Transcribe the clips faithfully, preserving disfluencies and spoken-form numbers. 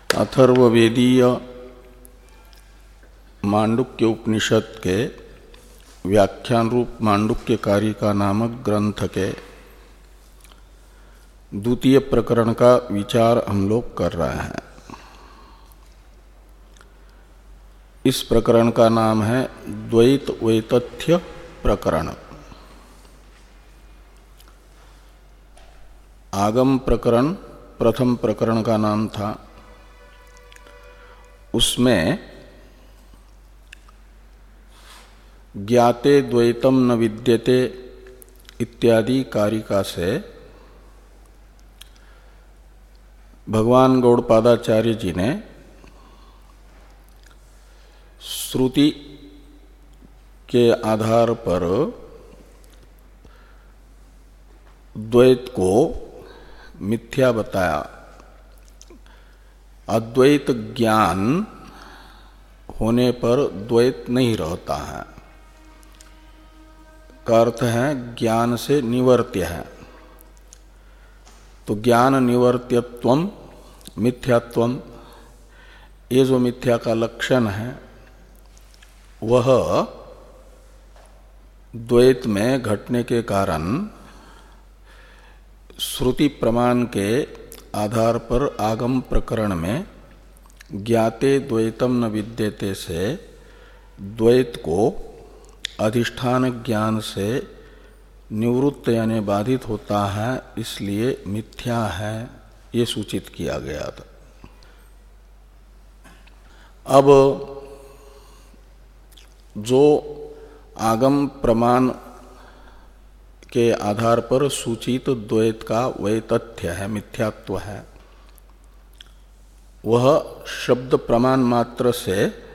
अथर्ववेदीय मांडुक्य उपनिषद के व्याख्यान रूप मांडुक्य कारिका नामक ग्रंथ के द्वितीय प्रकरण का विचार हम लोग कर रहे हैं। इस प्रकरण का नाम है द्वैत वैतथ्य प्रकरण। आगम प्रकरण प्रथम प्रकरण का नाम था। उसमें ज्ञाते द्वैतम न विद्यते इत्यादि कारिका से भगवान गौड़पादाचार्य जी ने श्रुति के आधार पर द्वैत को मिथ्या बताया। अद्वैत ज्ञान होने पर द्वैत नहीं रहता है का अर्थ है ज्ञान से निवर्त्य है। तो ज्ञान निवर्त्यत्वम मिथ्यात्वम, ये जो मिथ्या का लक्षण है वह द्वैत में घटने के कारण श्रुति प्रमाण के आधार पर आगम प्रकरण में ज्ञाते द्वैतम न विद्यते से द्वैत को अधिष्ठान ज्ञान से निवृत्त यानी बाधित होता है, इसलिए मिथ्या है, ये सूचित किया गया था। अब जो आगम प्रमाण के आधार पर सूचित द्वैत का वैतथ्य है, मिथ्यात्व है, वह शब्द प्रमाण मात्र से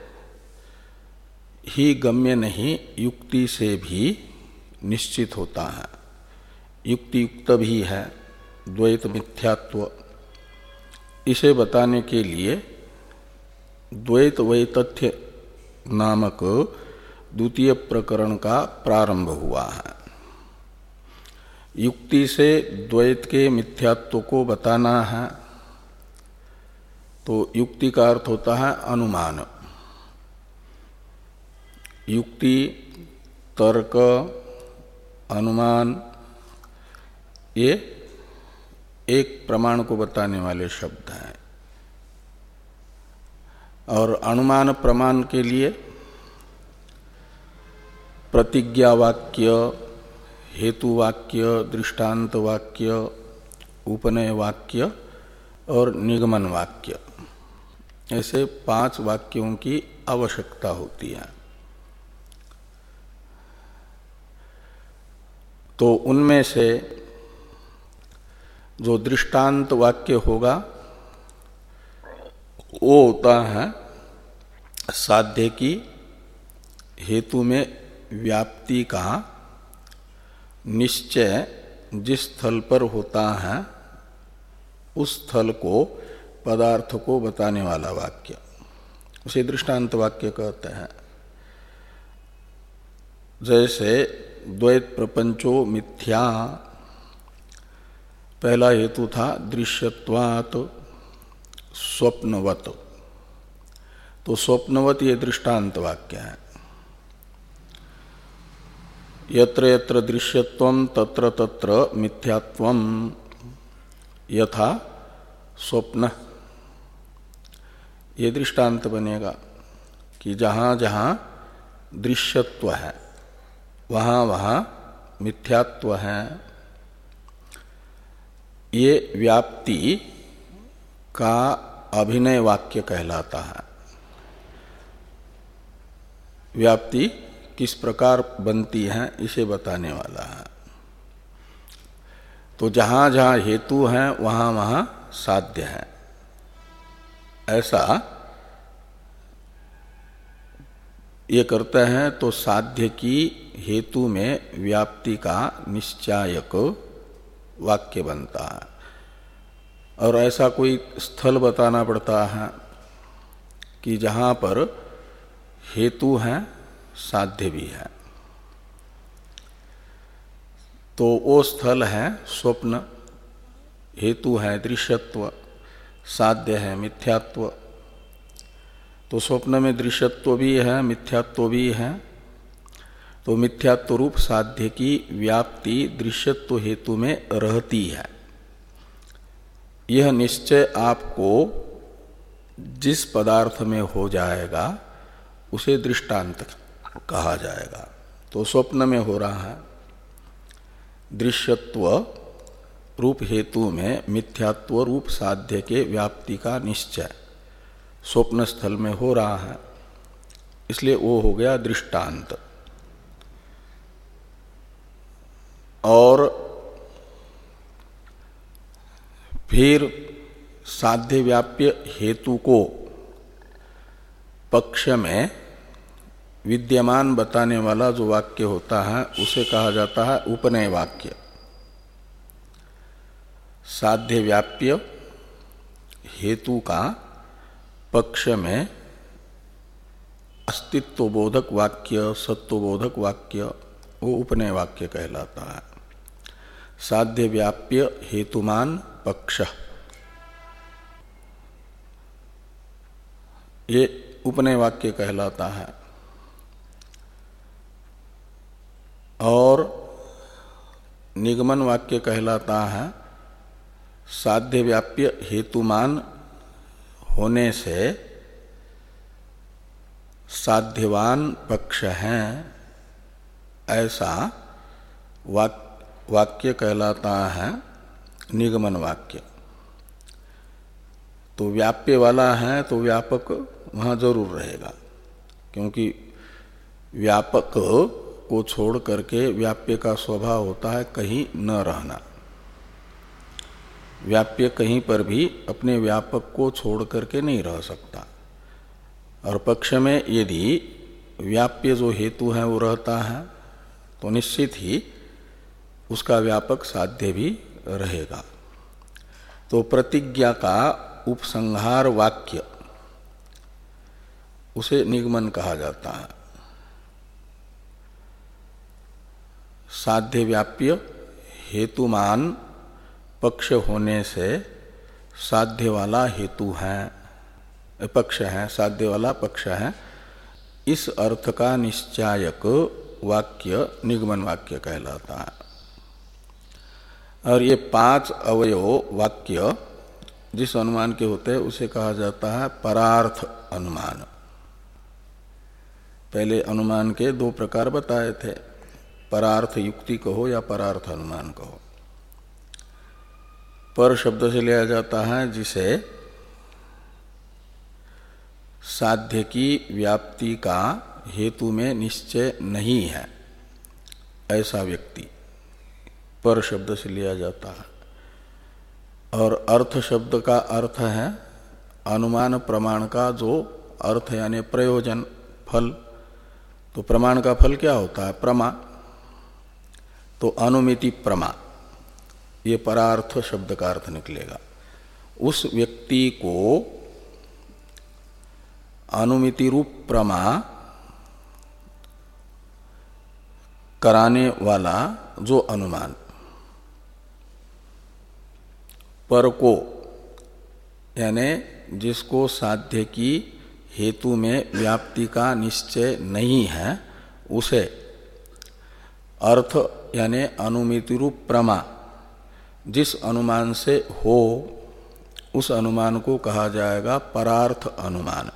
ही गम्य नहीं, युक्ति से भी निश्चित होता है। युक्ति युक्त भी है द्वैत मिथ्यात्व। इसे बताने के लिए द्वैत वैतथ्य नामक द्वितीय प्रकरण का प्रारंभ हुआ है। युक्ति से द्वैत के मिथ्यात्व को बताना है, तो युक्ति का अर्थ होता है अनुमान। युक्ति, तर्क, अनुमान, ये एक प्रमाण को बताने वाले शब्द हैं। और अनुमान प्रमाण के लिए प्रतिज्ञा वाक्य, हेतु वाक्य, दृष्टांत वाक्य, उपनय वाक्य और निगमन वाक्य, ऐसे पांच वाक्यों की आवश्यकता होती है। तो उनमें से जो दृष्टांत वाक्य होगा वो होता है साध्य की हेतु में व्याप्ति का निश्चय जिस स्थल पर होता है उस स्थल को, पदार्थ को बताने वाला वाक्य, उसे दृष्टांत वाक्य कहते हैं। जैसे द्वैत प्रपंचो मिथ्या, पहला हेतु था दृश्यत्वात् स्वप्नवत, तो स्वप्नवत ये दृष्टांत वाक्य है। यत्र यत्र दृश्यत्वं तत्र तत्र मिथ्यात्वं यथा स्वप्न, ये दृष्टांत बनेगा कि जहाँ जहाँ दृश्यत्व है वहाँ वहाँ मिथ्यात्व है। ये व्याप्ति का अभिनय वाक्य कहलाता है। व्याप्ति किस प्रकार बनती है इसे बताने वाला है। तो जहाँ जहाँ हेतु है वहाँ वहाँ साध्य है, ऐसा ये करते हैं। तो साध्य की हेतु में व्याप्ति का निश्चायक वाक्य बनता है। और ऐसा कोई स्थल बताना पड़ता है कि जहाँ पर हेतु है साध्य भी है, तो वो स्थल है स्वप्न, हेतु है दृश्यत्व, साध्य है मिथ्यात्व, तो स्वप्न में दृश्यत्व भी है मिथ्यात्व भी है, तो मिथ्यात्व रूप साध्य की व्याप्ति दृश्यत्व हेतु में रहती है। यह निश्चय आपको जिस पदार्थ में हो जाएगा उसे दृष्टांत कहा जाएगा। तो स्वप्न में हो रहा है दृश्यत्व रूप हेतु में मिथ्यात्व रूप साध्य के व्याप्ति का निश्चय स्वप्न स्थल में हो रहा है, इसलिए वो हो गया दृष्टांत। और फिर साध्य व्याप्य हेतु को पक्ष में विद्यमान बताने वाला जो वाक्य होता है उसे कहा जाता है उपनय वाक्य। साध्य व्याप्य हेतु का पक्ष में अस्तित्व बोधक वाक्य सत्व बोधक वाक्य वो उपनय वाक्य कहलाता है। साध्य व्याप्य हेतुमान पक्ष ये उपनय वाक्य कहलाता है। और निगमन वाक्य कहलाता है साध्य व्याप्य हेतुमान होने से साध्यवान पक्ष हैं ऐसा वाक, वाक्य कहलाता है निगमन वाक्य। तो व्याप्य वाला है तो व्यापक वहाँ जरूर रहेगा, क्योंकि व्यापक को छोड़ करके व्याप्य का स्वभाव होता है कहीं न रहना। व्याप्य कहीं पर भी अपने व्यापक को छोड़ करके नहीं रह सकता। और पक्ष में यदि व्याप्य जो हेतु है वो रहता है तो निश्चित ही उसका व्यापक साध्य भी रहेगा। तो प्रतिज्ञा का उपसंहार वाक्य उसे निगमन कहा जाता है। साध्य व्याप्य हेतुमान पक्ष होने से साध्य वाला हेतु है पक्ष है साध्य वाला पक्ष है, इस अर्थ का निश्चायक वाक्य निगमन वाक्य कहलाता है। और ये पांच अवयव वाक्य जिस अनुमान के होते हैं उसे कहा जाता है परार्थ अनुमान। पहले अनुमान के दो प्रकार बताए थे, परार्थ युक्ति कहो या परार्थ अनुमान कहो। पर शब्द से लिया जाता है जिसे साध्य की व्याप्ति का हेतु में निश्चय नहीं है ऐसा व्यक्ति पर शब्द से लिया जाता है। और अर्थ शब्द का अर्थ है अनुमान प्रमाण का जो अर्थ यानी प्रयोजन फल। तो प्रमाण का फल क्या होता है? प्रमा। तो अनुमिति प्रमा ये परार्थ शब्द का अर्थ निकलेगा। उस व्यक्ति को अनुमिति रूप प्रमा कराने वाला जो अनुमान, पर को यानी जिसको साध्य की हेतु में व्याप्ति का निश्चय नहीं है, उसे अर्थ यानी अनुमिति रूप प्रमा जिस अनुमान से हो उस अनुमान को कहा जाएगा परार्थ अनुमान।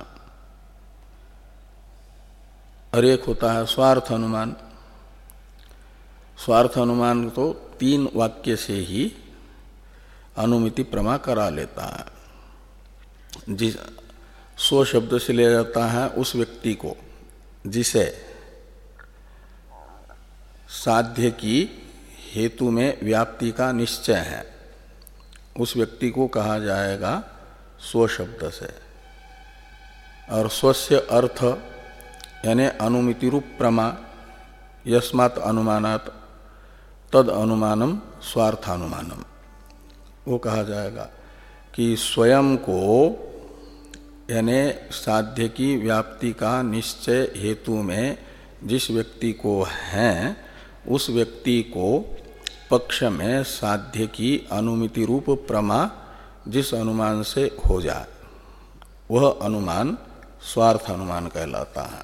और एक होता है स्वार्थ अनुमान। स्वार्थ अनुमान तो तीन वाक्य से ही अनुमिति प्रमा करा लेता है। जिस स्व शब्द से लिया जाता है उस व्यक्ति को जिसे साध्य की हेतु में व्याप्ति का निश्चय है, उस व्यक्ति को कहा जाएगा स्व शब्द से। और स्वस्य अर्थ यानी अनुमिति रूप प्रमा यस्मात् अनुमानात् तद अनुमानम स्वार्थानुमानम, वो कहा जाएगा कि स्वयं को यानी साध्य की व्याप्ति का निश्चय हेतु में जिस व्यक्ति को है उस व्यक्ति को पक्ष में साध्य की अनुमिति रूप प्रमा जिस अनुमान से हो जाए वह अनुमान स्वार्थ अनुमान कहलाता है।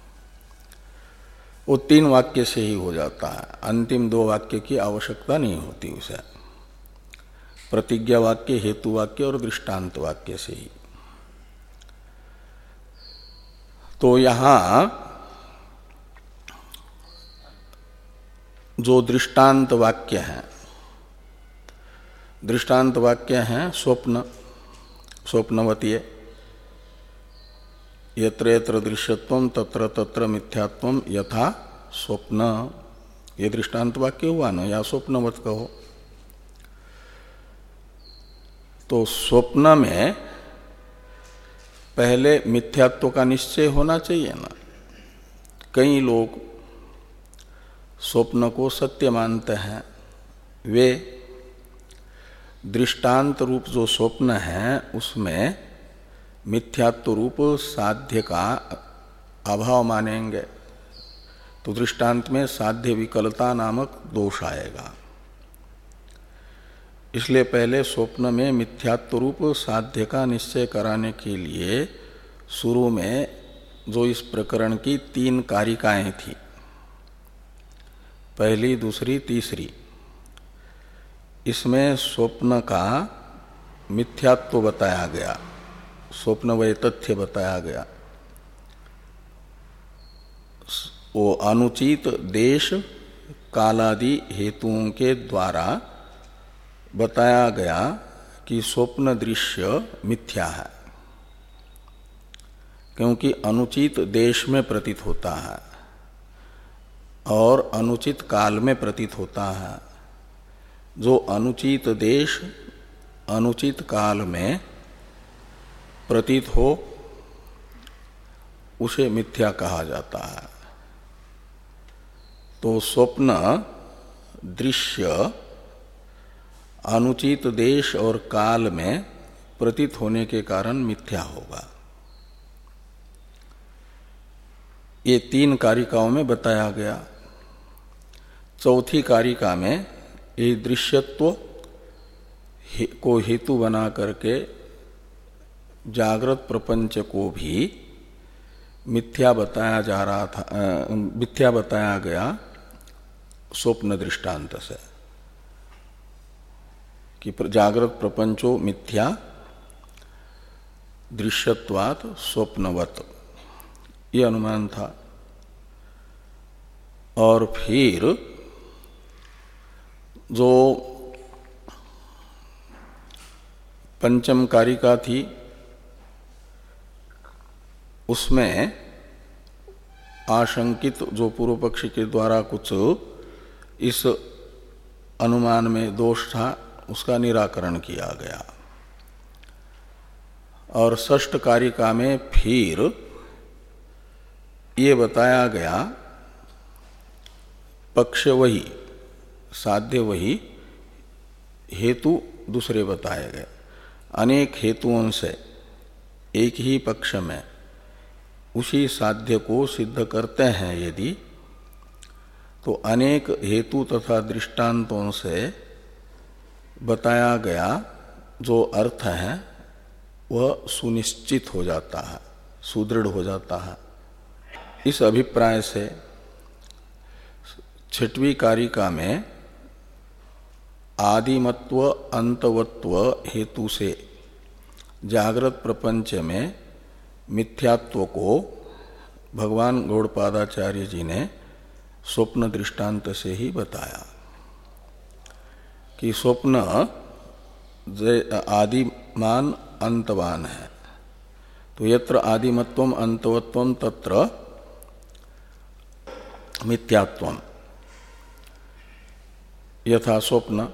वो तीन वाक्य से ही हो जाता है, अंतिम दो वाक्य की आवश्यकता नहीं होती उसे, प्रतिज्ञा वाक्य, हेतु वाक्य और दृष्टांत वाक्य से ही। तो यहां जो दृष्टांत वाक्य हैं, दृष्टांत वाक्य हैं स्वप्न, स्वप्नवतीय, यत्र यत्र दृश्यत्वम तत्र तत्र मिथ्यात्वम यथा स्वप्न, ये दृष्टांत वाक्य हुआ ना, या स्वप्नवत कहो। तो स्वप्न में पहले मिथ्यात्व का निश्चय होना चाहिए ना। कई लोग स्वप्न को सत्य मानते हैं, वे दृष्टांत रूप जो स्वप्न है उसमें मिथ्यात्व रूप साध्य का अभाव मानेंगे, तो दृष्टांत में साध्य विकलता नामक दोष आएगा। इसलिए पहले स्वप्न में मिथ्यात्व रूप साध्य का निश्चय कराने के लिए शुरू में जो इस प्रकरण की तीन कारिकाएं थी, पहली, दूसरी, तीसरी, इसमें स्वप्न का मिथ्यात्व बताया गया, स्वप्न वै तथ्य बताया गया। वो अनुचित देश कालादि हेतुओं के द्वारा बताया गया कि स्वप्न दृश्य मिथ्या है, क्योंकि अनुचित देश में प्रतीत होता है और अनुचित काल में प्रतीत होता है। जो अनुचित देश अनुचित काल में प्रतीत हो उसे मिथ्या कहा जाता है। तो स्वप्न दृश्य अनुचित देश और काल में प्रतीत होने के कारण मिथ्या होगा। ये तीन कारिकाओं में बताया गया। चौथी कारिका में ये दृश्यत्व को हेतु बना करके जागृत प्रपंच को भी मिथ्या बताया जा रहा था, मिथ्या बताया गया स्वप्न दृष्टांत से, कि जागृत प्रपंचो मिथ्या दृश्यत्वात् स्वप्नवत, ये अनुमान था। और फिर जो पंचम कारिका थी उसमें आशंकित जो पूर्व पक्षी के द्वारा कुछ इस अनुमान में दोष था उसका निराकरण किया गया। और षष्ठ कारिका में फिर ये बताया गया पक्ष वही, साध्य वही, हेतु दूसरे बताए गए। अनेक हेतुओं से एक ही पक्ष में उसी साध्य को सिद्ध करते हैं यदि, तो अनेक हेतु तथा दृष्टांतों से बताया गया जो अर्थ है वह सुनिश्चित हो जाता है, सुदृढ़ हो जाता है। इस अभिप्राय से छठवीं कारिका में आदिमत्व अंतवत्व हेतु से जागृत प्रपंच में मिथ्यात्व को भगवान गौड़पादाचार्य जी ने स्वप्न दृष्टांत से ही बताया कि स्वप्न आदिमान अंतवान है। तो यत्र आदिमत्वम अंतवत्वम तत्र मिथ्यात्वम यथा स्वप्न।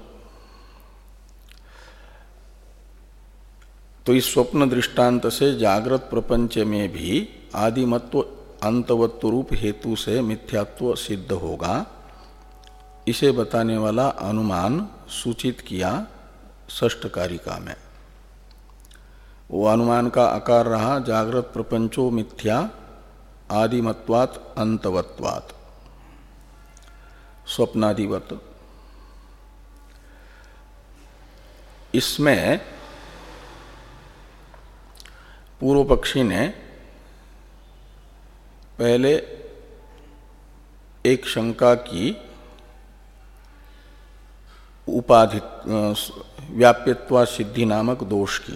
तो इस स्वप्न दृष्टांत से जागृत प्रपंच में भी आदिमत्व अंतवत्व रूप हेतु से मिथ्यात्व सिद्ध होगा, इसे बताने वाला अनुमान सूचित किया षष्ठ कारिका में। वो अनुमान का आकार रहा जागृत प्रपंचो मिथ्या आदिमत्वात् अंतवत्वात् स्वप्नादिवत। इसमें पूर्व पक्षी ने पहले एक शंका की उपाधि व्याप्यत्वा सिद्धि नामक दोष की।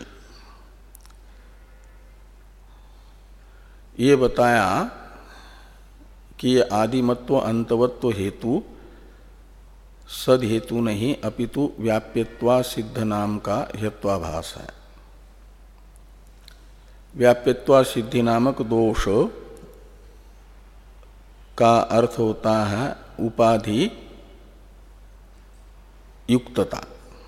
ये बताया कि ये आदिमत्व अंतवत्व हेतु सद हेतु नहीं अपितु व्याप्यत्वा सिद्ध नाम का हेत्वाभास है। व्याप्यत्वा सिद्धि नामक दोष का अर्थ होता है उपाधि युक्तता,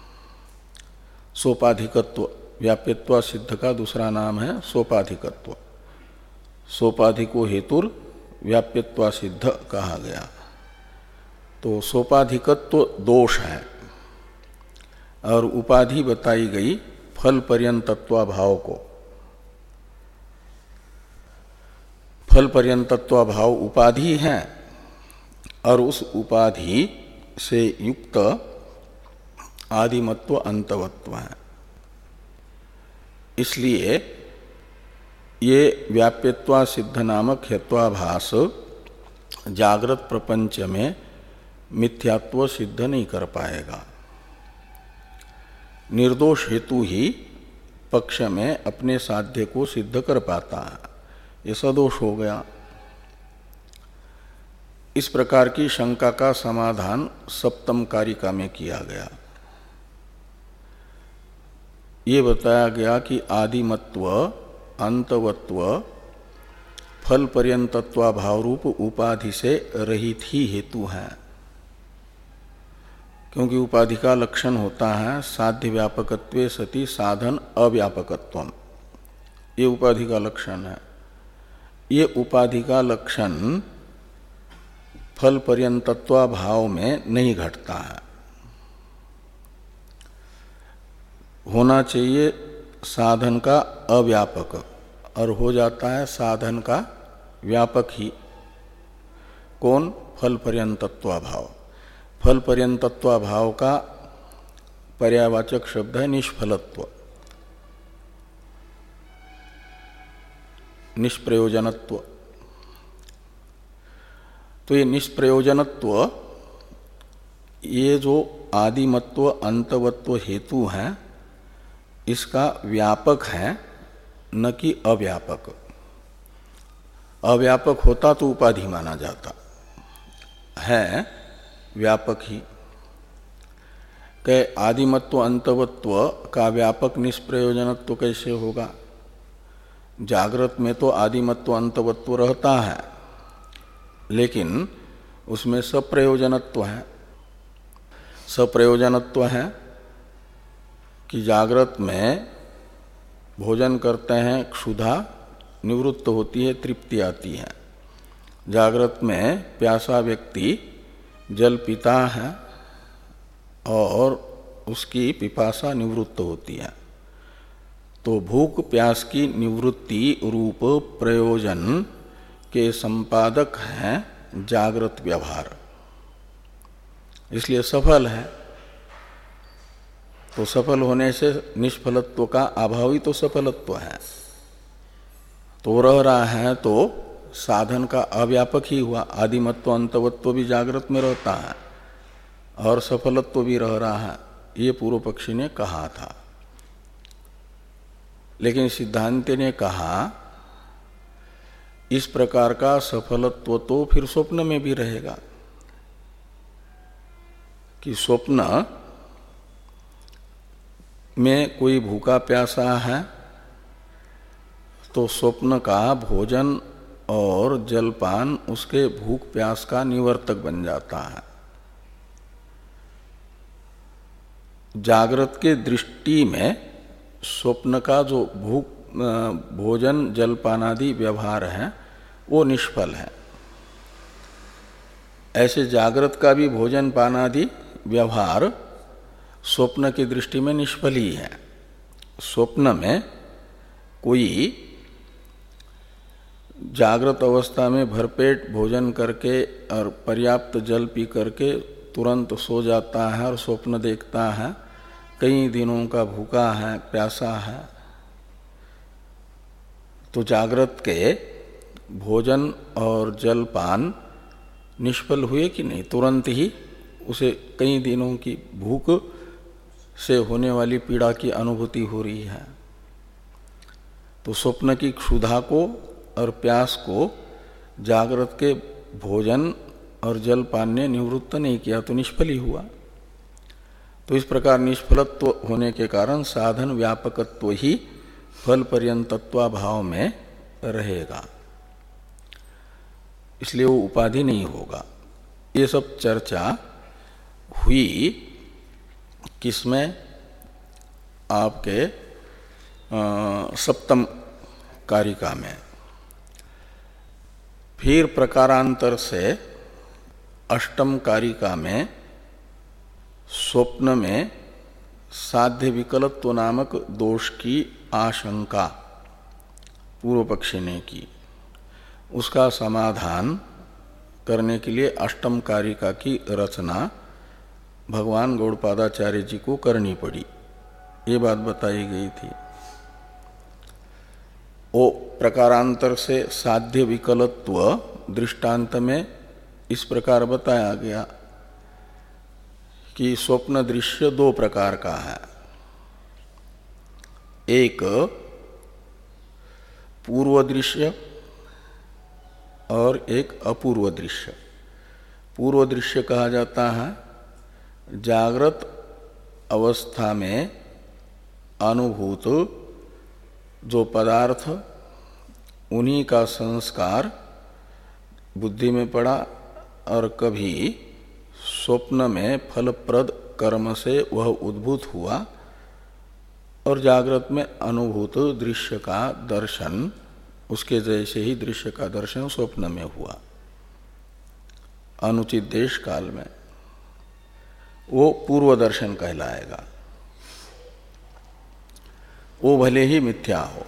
सोपाधिकत्व। व्याप्यत्वा सिद्ध का दूसरा नाम है सोपाधिकत्व। सोपाधिको हेतुर व्याप्यत्वा सिद्ध कहा गया। तो सोपाधिकत्व दोष है और उपाधि बताई गई फल पर्यंतत्वाभाव को। फल पर्यंतत्वाभाव उपाधि है और उस उपाधि से युक्त आदिमत्व अंतवत्व है। इसलिए ये व्याप्यत्वा सिद्ध नामक हेत्वाभास जागृत प्रपंच में मिथ्यात्व सिद्ध नहीं कर पाएगा। निर्दोष हेतु ही पक्ष में अपने साध्य को सिद्ध कर पाता है, ये सदोष हो गया। इस प्रकार की शंका का समाधान सप्तम कारिका में किया गया। ये बताया गया कि आदिमत्व अंतवत्व फल पर्यंतत्वाभाव रूप उपाधि से रहित ही हेतु है, क्योंकि उपाधि का लक्षण होता है साध्य व्यापकत्वे सति साधन अव्यापकत्वम। ये उपाधि का लक्षण है। ये उपाधि का लक्षण फल पर्यंतत्वाभाव में नहीं घटता है। होना चाहिए साधन का अव्यापक और हो जाता है साधन का व्यापक ही। कौन? फल पर्यंतत्वाभाव। फल पर्यंतत्वाभाव का पर्यायवाचक शब्द है निष्फलत्व, निष्प्रयोजनत्व। तो ये निष्प्रयोजनत्व, ये जो आदिमत्व अंतवत्व हेतु है, इसका व्यापक है न कि अव्यापक। अव्यापक होता तो उपाधि माना जाता, है व्यापक ही। के आदिमत्व अंतवत्व का व्यापक निष्प्रयोजनत्व कैसे होगा? जागृत में तो आदिमत्व अंतवत्व रहता है, लेकिन उसमें सप्रयोजनत्व है। सप्रयोजनत्व है कि जागृत में भोजन करते हैं, क्षुधा निवृत्त होती है, तृप्ति आती है। जागृत में प्यासा व्यक्ति जल पीता है और उसकी पिपासा निवृत्त होती है। तो भूख प्यास की निवृत्ति रूप प्रयोजन के संपादक हैं जागृत व्यवहार, इसलिए सफल है। तो सफल होने से निष्फलत्व का अभाव ही तो सफलत्व है। तो रह रहा है तो साधन का अव्यापक ही हुआ। आदिमत्व अंतवत्व भी जागृत में रहता है और सफलत्व भी रह रहा है, ये पूर्व पक्षी ने कहा था। लेकिन सिद्धांत ने कहा इस प्रकार का सफलत्व तो फिर स्वप्न में भी रहेगा, कि स्वप्न में कोई भूखा प्यासा है तो स्वप्न का भोजन और जलपान उसके भूख प्यास का निवर्तक बन जाता है। जागृत के दृष्टि में स्वप्न का जो भूख भोजन जलपान आदि व्यवहार है वो निष्फल है। ऐसे जागृत का भी भोजन पान आदि व्यवहार स्वप्न की दृष्टि में निष्फल ही है। स्वप्न में कोई जागृत अवस्था में भरपेट भोजन करके और पर्याप्त जल पी करके तुरंत सो जाता है और स्वप्न देखता है कई दिनों का भूखा है, प्यासा है, तो जागृत के भोजन और जलपान निष्फल हुए कि नहीं? तुरंत ही उसे कई दिनों की भूख से होने वाली पीड़ा की अनुभूति हो रही है। तो स्वप्न की क्षुधा को और प्यास को जागृत के भोजन और जलपान ने निवृत्त नहीं किया, तो निष्फल ही हुआ। तो इस प्रकार निष्फलत्व होने के कारण साधन व्यापकत्व ही फल पर्यंतत्वाभाव में रहेगा, इसलिए वो उपाधि नहीं होगा। ये सब चर्चा हुई किसमें? आपके आ, सप्तम कारिका में। फिर प्रकारांतर से अष्टम कारिका में स्वप्न में साध्य विकलत्व नामक दोष की आशंका पूर्व पक्षी ने की, उसका समाधान करने के लिए अष्टम कारिका की रचना भगवान गौड़पादाचार्य जी को करनी पड़ी। ये बात बताई गई थी। वो प्रकारांतर से साध्य विकलत्व दृष्टांत में इस प्रकार बताया गया कि स्वप्न दृश्य दो प्रकार का है। एक पूर्व दृश्य और एक अपूर्व दृश्य। पूर्व दृश्य कहा जाता है जागृत अवस्था में अनुभूत जो पदार्थ, उन्हीं का संस्कार बुद्धि में पड़ा और कभी स्वप्न में फलप्रद कर्म से वह उद्भूत हुआ और जागृत में अनुभूत दृश्य का दर्शन, उसके जैसे ही दृश्य का दर्शन स्वप्न में हुआ अनुचित देश काल में, वो पूर्व दर्शन कहलाएगा। वो भले ही मिथ्या हो,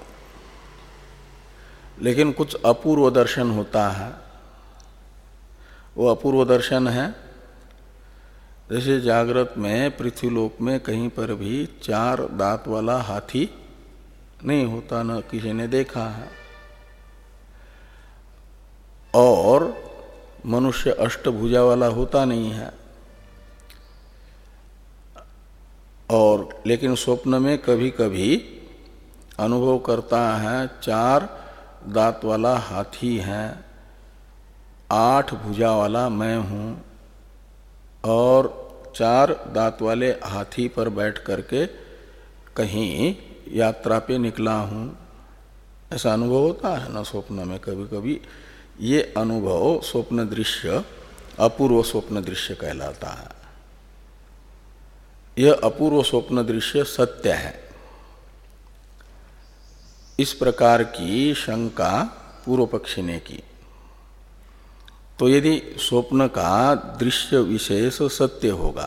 लेकिन कुछ अपूर्व दर्शन होता है। वो अपूर्व दर्शन है जैसे जागृत में पृथ्वीलोक में कहीं पर भी चार दांत वाला हाथी नहीं होता, न किसी ने देखा है, और मनुष्य अष्टभुजा वाला होता नहीं है। और लेकिन स्वप्न में कभी कभी अनुभव करता है चार दांत वाला हाथी है, आठ भुजा वाला मैं हूँ, और चार दांत वाले हाथी पर बैठ करके कहीं यात्रा पे निकला हूँ, ऐसा अनुभव होता है ना स्वप्न में कभी कभी। ये अनुभव स्वप्न दृश्य अपूर्व स्वप्न दृश्य कहलाता है। यह अपूर्व स्वप्न दृश्य सत्य है। इस प्रकार की शंका पूर्व पक्षी ने की। तो यदि स्वप्न का दृश्य विशेष सत्य होगा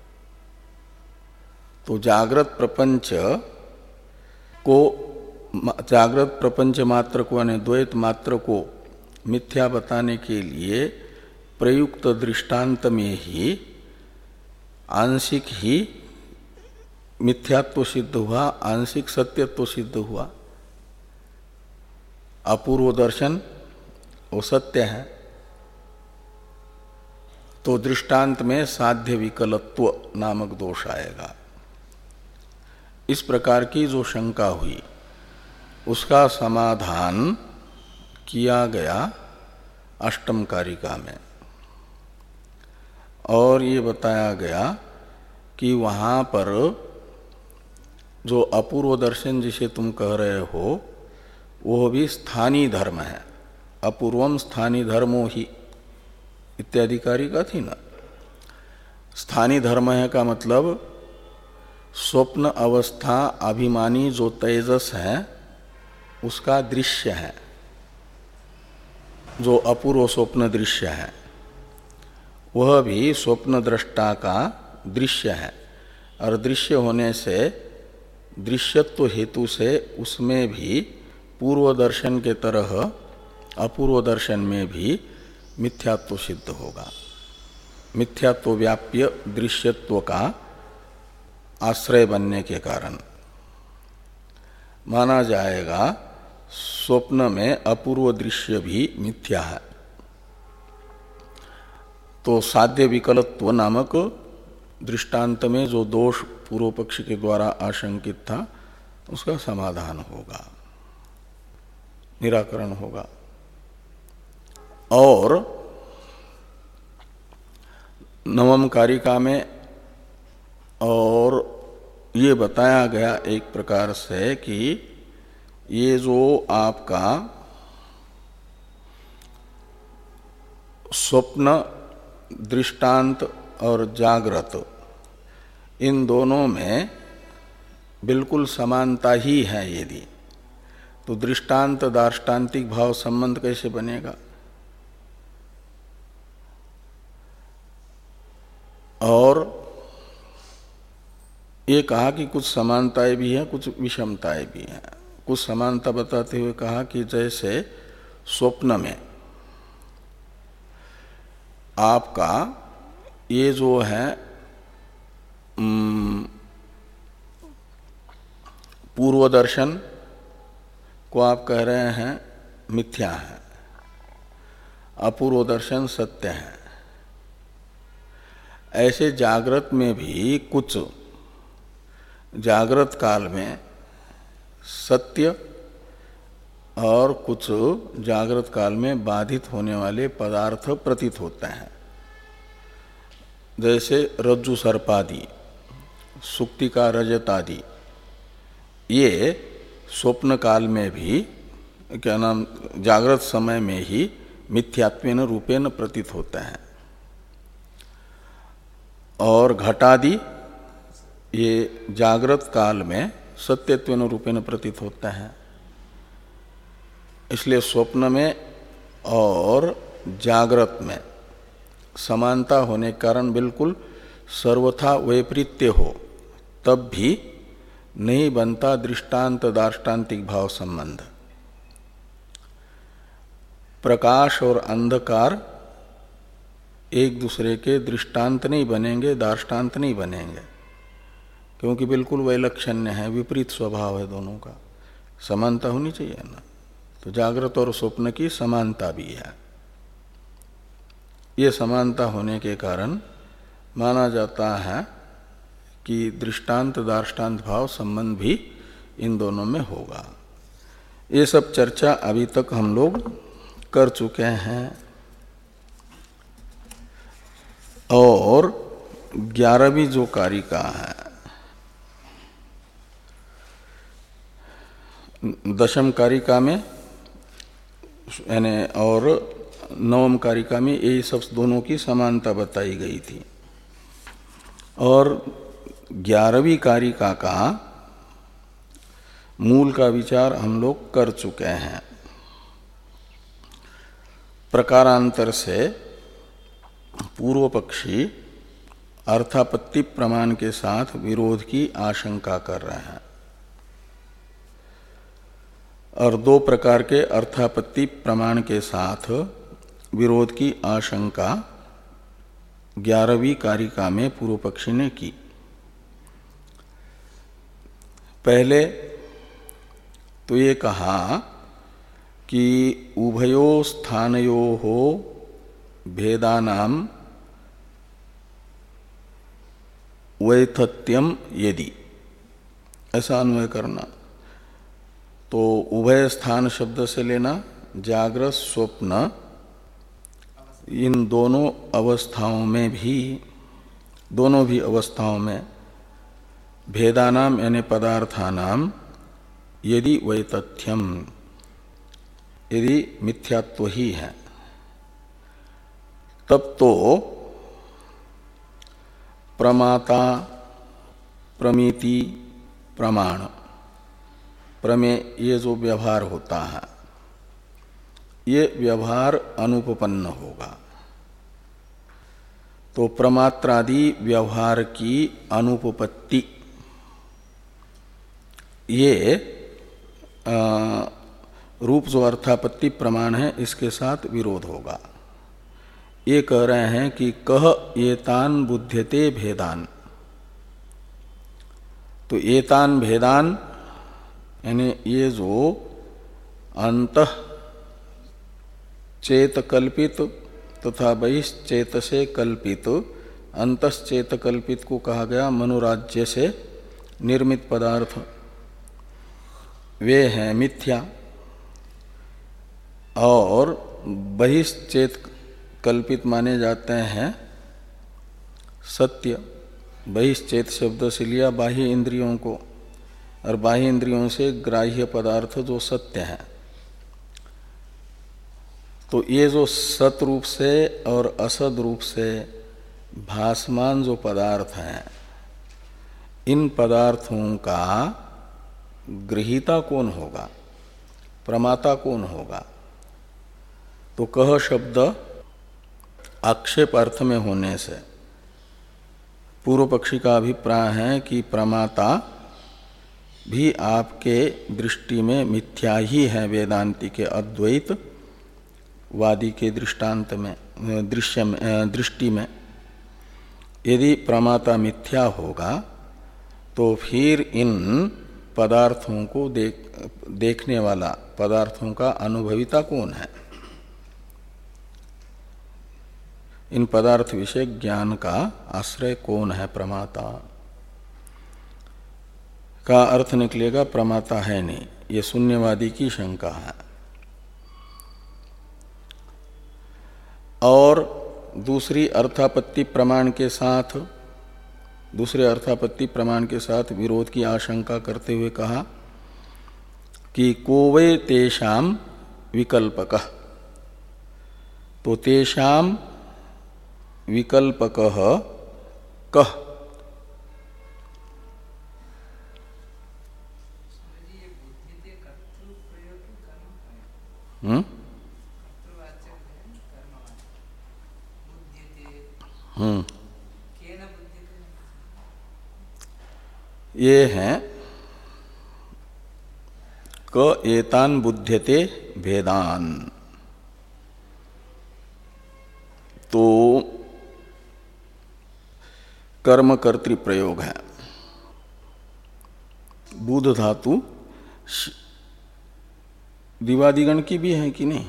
तो जागृत प्रपंच को, जागृत प्रपंच मात्र को यानी द्वैत मात्र को मिथ्या बताने के लिए प्रयुक्त दृष्टांत में ही आंशिक ही मिथ्यात्व सिद्ध हुआ, आंशिक सत्यत्व सिद्ध हुआ। अपूर्व दर्शन वो सत्य है, तो दृष्टांत में साध्य विकलत्व नामक दोष आएगा। इस प्रकार की जो शंका हुई उसका समाधान किया गया अष्टम कारिका में, और ये बताया गया कि वहाँ पर जो अपूर्व दर्शन जिसे तुम कह रहे हो वो भी स्थानीय धर्म है। अपूर्वम स्थानीय धर्मो ही इत्यादि कारिका थी ना। स्थानीय धर्म है का मतलब स्वप्न अवस्था अभिमानी जो तेजस है उसका दृश्य है, जो अपूर्व स्वप्न दृश्य है वह भी स्वप्न दृष्टा का दृश्य है, और दृश्य होने से दृश्यत्व हेतु से उसमें भी पूर्व दर्शन के तरह अपूर्व दर्शन में भी मिथ्यात्व सिद्ध होगा। मिथ्यात्व व्याप्य दृश्यत्व का आश्रय बनने के कारण माना जाएगा स्वप्न में अपूर्व दृश्य भी मिथ्या है। तो साध्य विकलत्व नामक दृष्टांत में जो दोष पूर्व पक्ष के द्वारा आशंकित था उसका समाधान होगा, निराकरण होगा। और नवम कारिका में और ये बताया गया एक प्रकार से कि ये जो आपका स्वप्न दृष्टांत और जागृत, इन दोनों में बिल्कुल समानता ही है यदि, तो दृष्टांत दार्ष्टान्तिक भाव संबंध कैसे बनेगा? और ये कहा कि कुछ समानताएं भी हैं, कुछ विषमताएं भी हैं। कुछ समानता बताते हुए कहा कि जैसे स्वप्न में आपका ये जो है पूर्व दर्शन को आप कह रहे हैं मिथ्या है, अपूर्व दर्शन सत्य है। ऐसे जागृत में भी कुछ जागृत काल में सत्य और कुछ जागृत काल में बाधित होने वाले पदार्थ प्रतीत होते हैं। जैसे रज्जु सर्पादि, सुक्ति का रजत आदि, ये स्वप्न काल में भी क्या नाम जागृत समय में ही मिथ्यात्वेन रूपेण प्रतीत होते हैं। और घटादि ये जागृत काल में सत्यत्वेन रूपेण प्रतीत होता है। इसलिए स्वप्न में और जागृत में समानता होने के कारण बिल्कुल सर्वथा वैपरीत्य हो तब भी नहीं बनता दृष्टांत दार्ष्टान्तिक भाव संबंध। प्रकाश और अंधकार एक दूसरे के दृष्टांत नहीं बनेंगे, दार्ष्टान्त नहीं बनेंगे, क्योंकि बिल्कुल वैलक्षण्य है, विपरीत स्वभाव है दोनों का। समानता होनी चाहिए ना। तो जागृत और स्वप्न की समानता भी है। ये समानता होने के कारण माना जाता है कि दृष्टांत दार्ष्टान्त भाव संबंध भी इन दोनों में होगा। ये सब चर्चा अभी तक हम लोग कर चुके हैं। और ग्यारहवीं जो कारिका है, दशम कारिका में यानी और नवम कारिका में यही सब दोनों की समानता बताई गई थी। और ग्यारहवीं कारिका का मूल का विचार हम लोग कर चुके हैं। प्रकारांतर से पूर्व पक्षी अर्थापत्ति प्रमाण के साथ विरोध की आशंका कर रहे हैं, और दो प्रकार के अर्थापत्ति प्रमाण के साथ विरोध की आशंका ग्यारहवीं कारिका में पूर्व पक्षी ने की। पहले तो ये कहा कि उभयो स्थानयो हो भेदानाम वैथत्यम यदि, ऐसा अन्वय करना। तो उभय स्थान शब्द से लेना जागृत स्वप्न, इन दोनों अवस्थाओं में भी दोनों भी अवस्थाओं में भेदानाम यानी पदार्थानाम यदि वैतथ्यम, यदि मिथ्यात्व ही है, तब तो प्रमाता प्रमिति प्रमाण प्रमेय ये जो व्यवहार होता है ये व्यवहार अनुपपन्न होगा। तो प्रमात्रादि व्यवहार की अनुपपत्ति ये आ, रूप जो अर्थापत्ति प्रमाण है इसके साथ विरोध होगा। ये कह रहे हैं कि कह एतान बुध्यते भेदान। तो एतान भेदान यानी ये जो अंतः चेत कल्पित तथा बहिश्चेत से कल्पित, अंतश्चेत कल्पित को कहा गया मनोराज्य से निर्मित पदार्थ, वे हैं मिथ्या। और बहिश्चेत कल्पित माने जाते हैं सत्य। बहिश्चेत शब्द से लिया बाह्य इंद्रियों को, और बाह्य इंद्रियों से ग्राह्य पदार्थ जो सत्य है। तो ये जो सत रूप से और असद रूप से भासमान जो पदार्थ हैं, इन पदार्थों का गृहीता कौन होगा, प्रमाता कौन होगा? तो कह शब्द आक्षेप अर्थ में होने से पूर्व पक्षी का अभिप्राय है कि प्रमाता भी आपके दृष्टि में मिथ्या ही है, वेदांति के अद्वैत वादी के दृष्टांत में, दृश्य में, दृष्टि में। यदि प्रमाता मिथ्या होगा तो फिर इन पदार्थों को देख देखने वाला, पदार्थों का अनुभविता कौन है? इन पदार्थ विषय ज्ञान का आश्रय कौन है? प्रमाता का अर्थ निकलेगा प्रमाता है नहीं, ये शून्यवादी की शंका है। और दूसरी अर्थापत्ति प्रमाण के साथ, दूसरे अर्थापत्ति प्रमाण के साथ विरोध की आशंका करते हुए कहा कि कोवे तेषाम विकल्पकः, तो तेषाम विकल्पकः कः? हम्म हम्म ये हैं क एतान बुध्यते भेदान। तो कर्म कर्तृ प्रयोग है। बुध धातु दिवादिगण की भी है कि नहीं?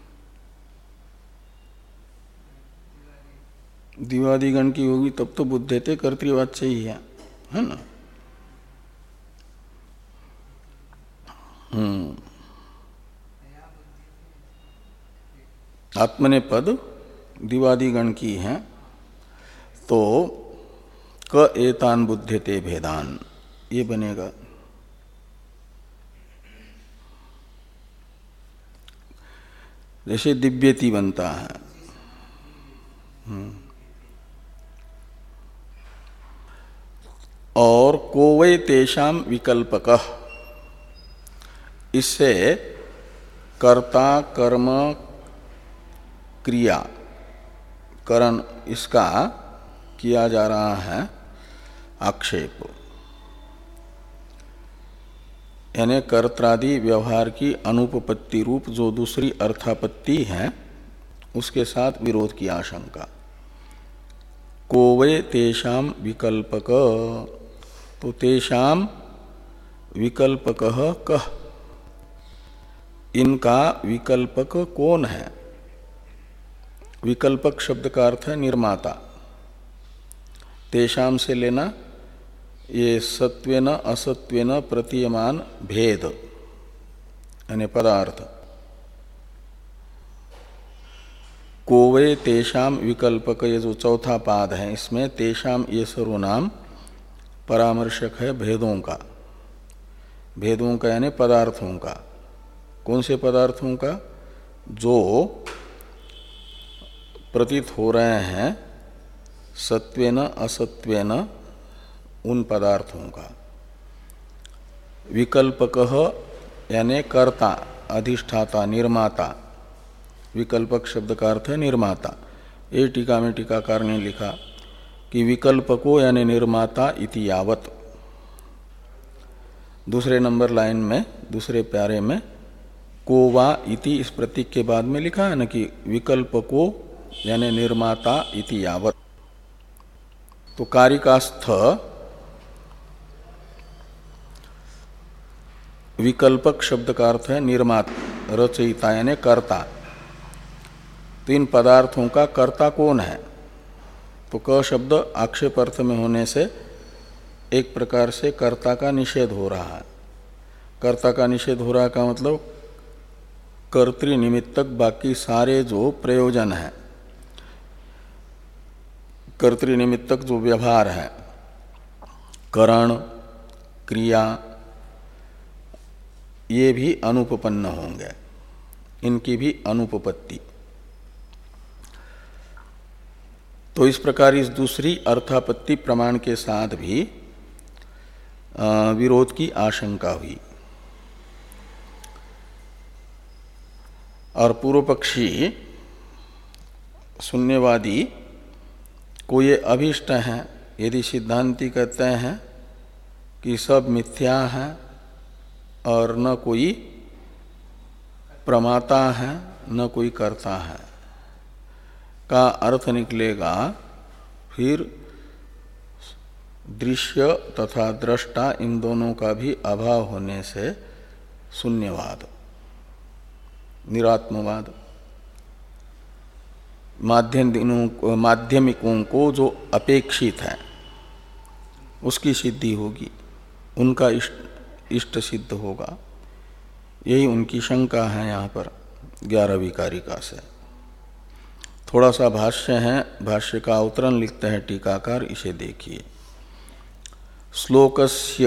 दिवादिगण की होगी तब तो बुद्धेते कर्तृवाच्य ही है, है ना? हम्म आत्मने पद दिवादिगण की है, तो क एतान बुध्यते भेदान ये बनेगा। जैसे दिव्यति बनता है। और कोवै तेषाम विकल्पकः, इससे कर्ता कर्म क्रिया करण इसका किया जा रहा है आक्षेप। यानी कर्त्रादि व्यवहार की अनुपपत्ति रूप जो दूसरी अर्थापत्ति है उसके साथ विरोध की आशंका। कोवे तेषाम विकल्पक, तो तेषाम विकल्पकः कः, इनका विकल्पक कौन है? विकल्पक शब्द का अर्थ है निर्माता। तेषाम से लेना ये सत्वेन असत्वेन प्रतीयमान भेद यानी पदार्थ। कोवे तेषाम विकल्पक, ये जो चौथा पाद है इसमें तेषाम ये सर्वनाम परामर्शक है भेदों का। भेदों का यानी पदार्थों का। कौन से पदार्थों का? जो प्रतीत हो रहे हैं सत्वेन असत्वेन, उन पदार्थों का। विकल्पकः यानी कर्ता, अधिष्ठाता, निर्माता। विकल्पक शब्द का अर्थ है निर्माता। ये टीका में टीकाकार ने लिखा कि विकल्पको यानी निर्माता इति यावत। दूसरे नंबर लाइन में, दूसरे प्यारे में कोवा इति इस प्रतीक के बाद में लिखा है न कि विकल्पको यानी निर्माता इति यावत। तो कारिकास्थ विकल्पक शब्द का अर्थ है निर्माता, रचयिता यानी कर्ता। तो इन पदार्थों का कर्ता कौन है? तो क शब्द आक्षेप अर्थ में होने से एक प्रकार से कर्ता का निषेध हो रहा है। कर्ता का निषेध हो रहा का मतलब कर्तृ निमित्तक बाकी सारे जो प्रयोजन है, कर्तृ निमित्तक जो व्यवहार है, करण, क्रिया, ये भी अनुपपन्न होंगे, इनकी भी अनुपपत्ति। तो इस प्रकार इस दूसरी अर्थापत्ति प्रमाण के साथ भी विरोध की आशंका हुई। और पूर्व पक्षी शून्यवादी को ये अभिष्ट है यदि सिद्धांती कहते हैं कि सब मिथ्या है और न कोई प्रमाता है न कोई कर्ता है, का अर्थ निकलेगा फिर दृश्य तथा दृष्टा इन दोनों का भी अभाव होने से शून्यवाद, निरात्मवाद। माध्यम माध्यमिकों को जो अपेक्षित है उसकी सिद्धि होगी, उनका इष्ट, इष्ट सिद्ध होगा। यही उनकी शंका है यहाँ पर ग्यारहवीं कारिका से। थोड़ा सा भाष्य है, भाष्य का अवतरण लिखते हैं टीकाकार, इसे देखिए। श्लोकस्य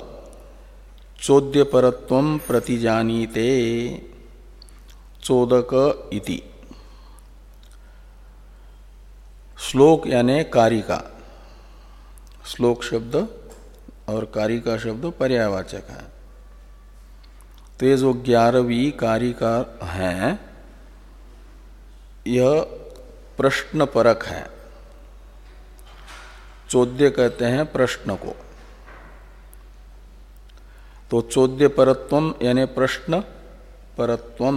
चोद्यपरत्वं प्रतिजानीते चोदक इति। श्लोक यानी कारिका, श्लोक शब्द और कारिका शब्द पर्यायवाचक है। तो ये जो ग्यारहवीं कारिका है यह प्रश्न परक है। चौद्य कहते हैं प्रश्न को, तो चौद्य परत्वम यानी प्रश्न परत्वम।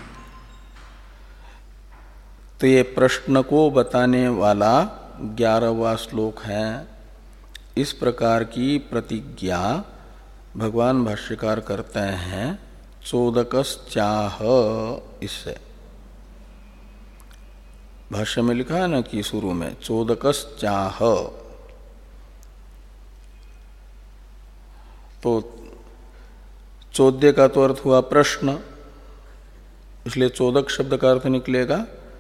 तो ये प्रश्न को बताने वाला ग्यारहवां श्लोक है। इस प्रकार की प्रतिज्ञा भगवान भाष्यकार करते हैं चोदकश्चाह। इससे भाष्य में लिखा है ना कि शुरू में चोदकश्चाह, तो चौद्य का तो अर्थ हुआ प्रश्न, इसलिए चोदक शब्द का अर्थ निकलेगा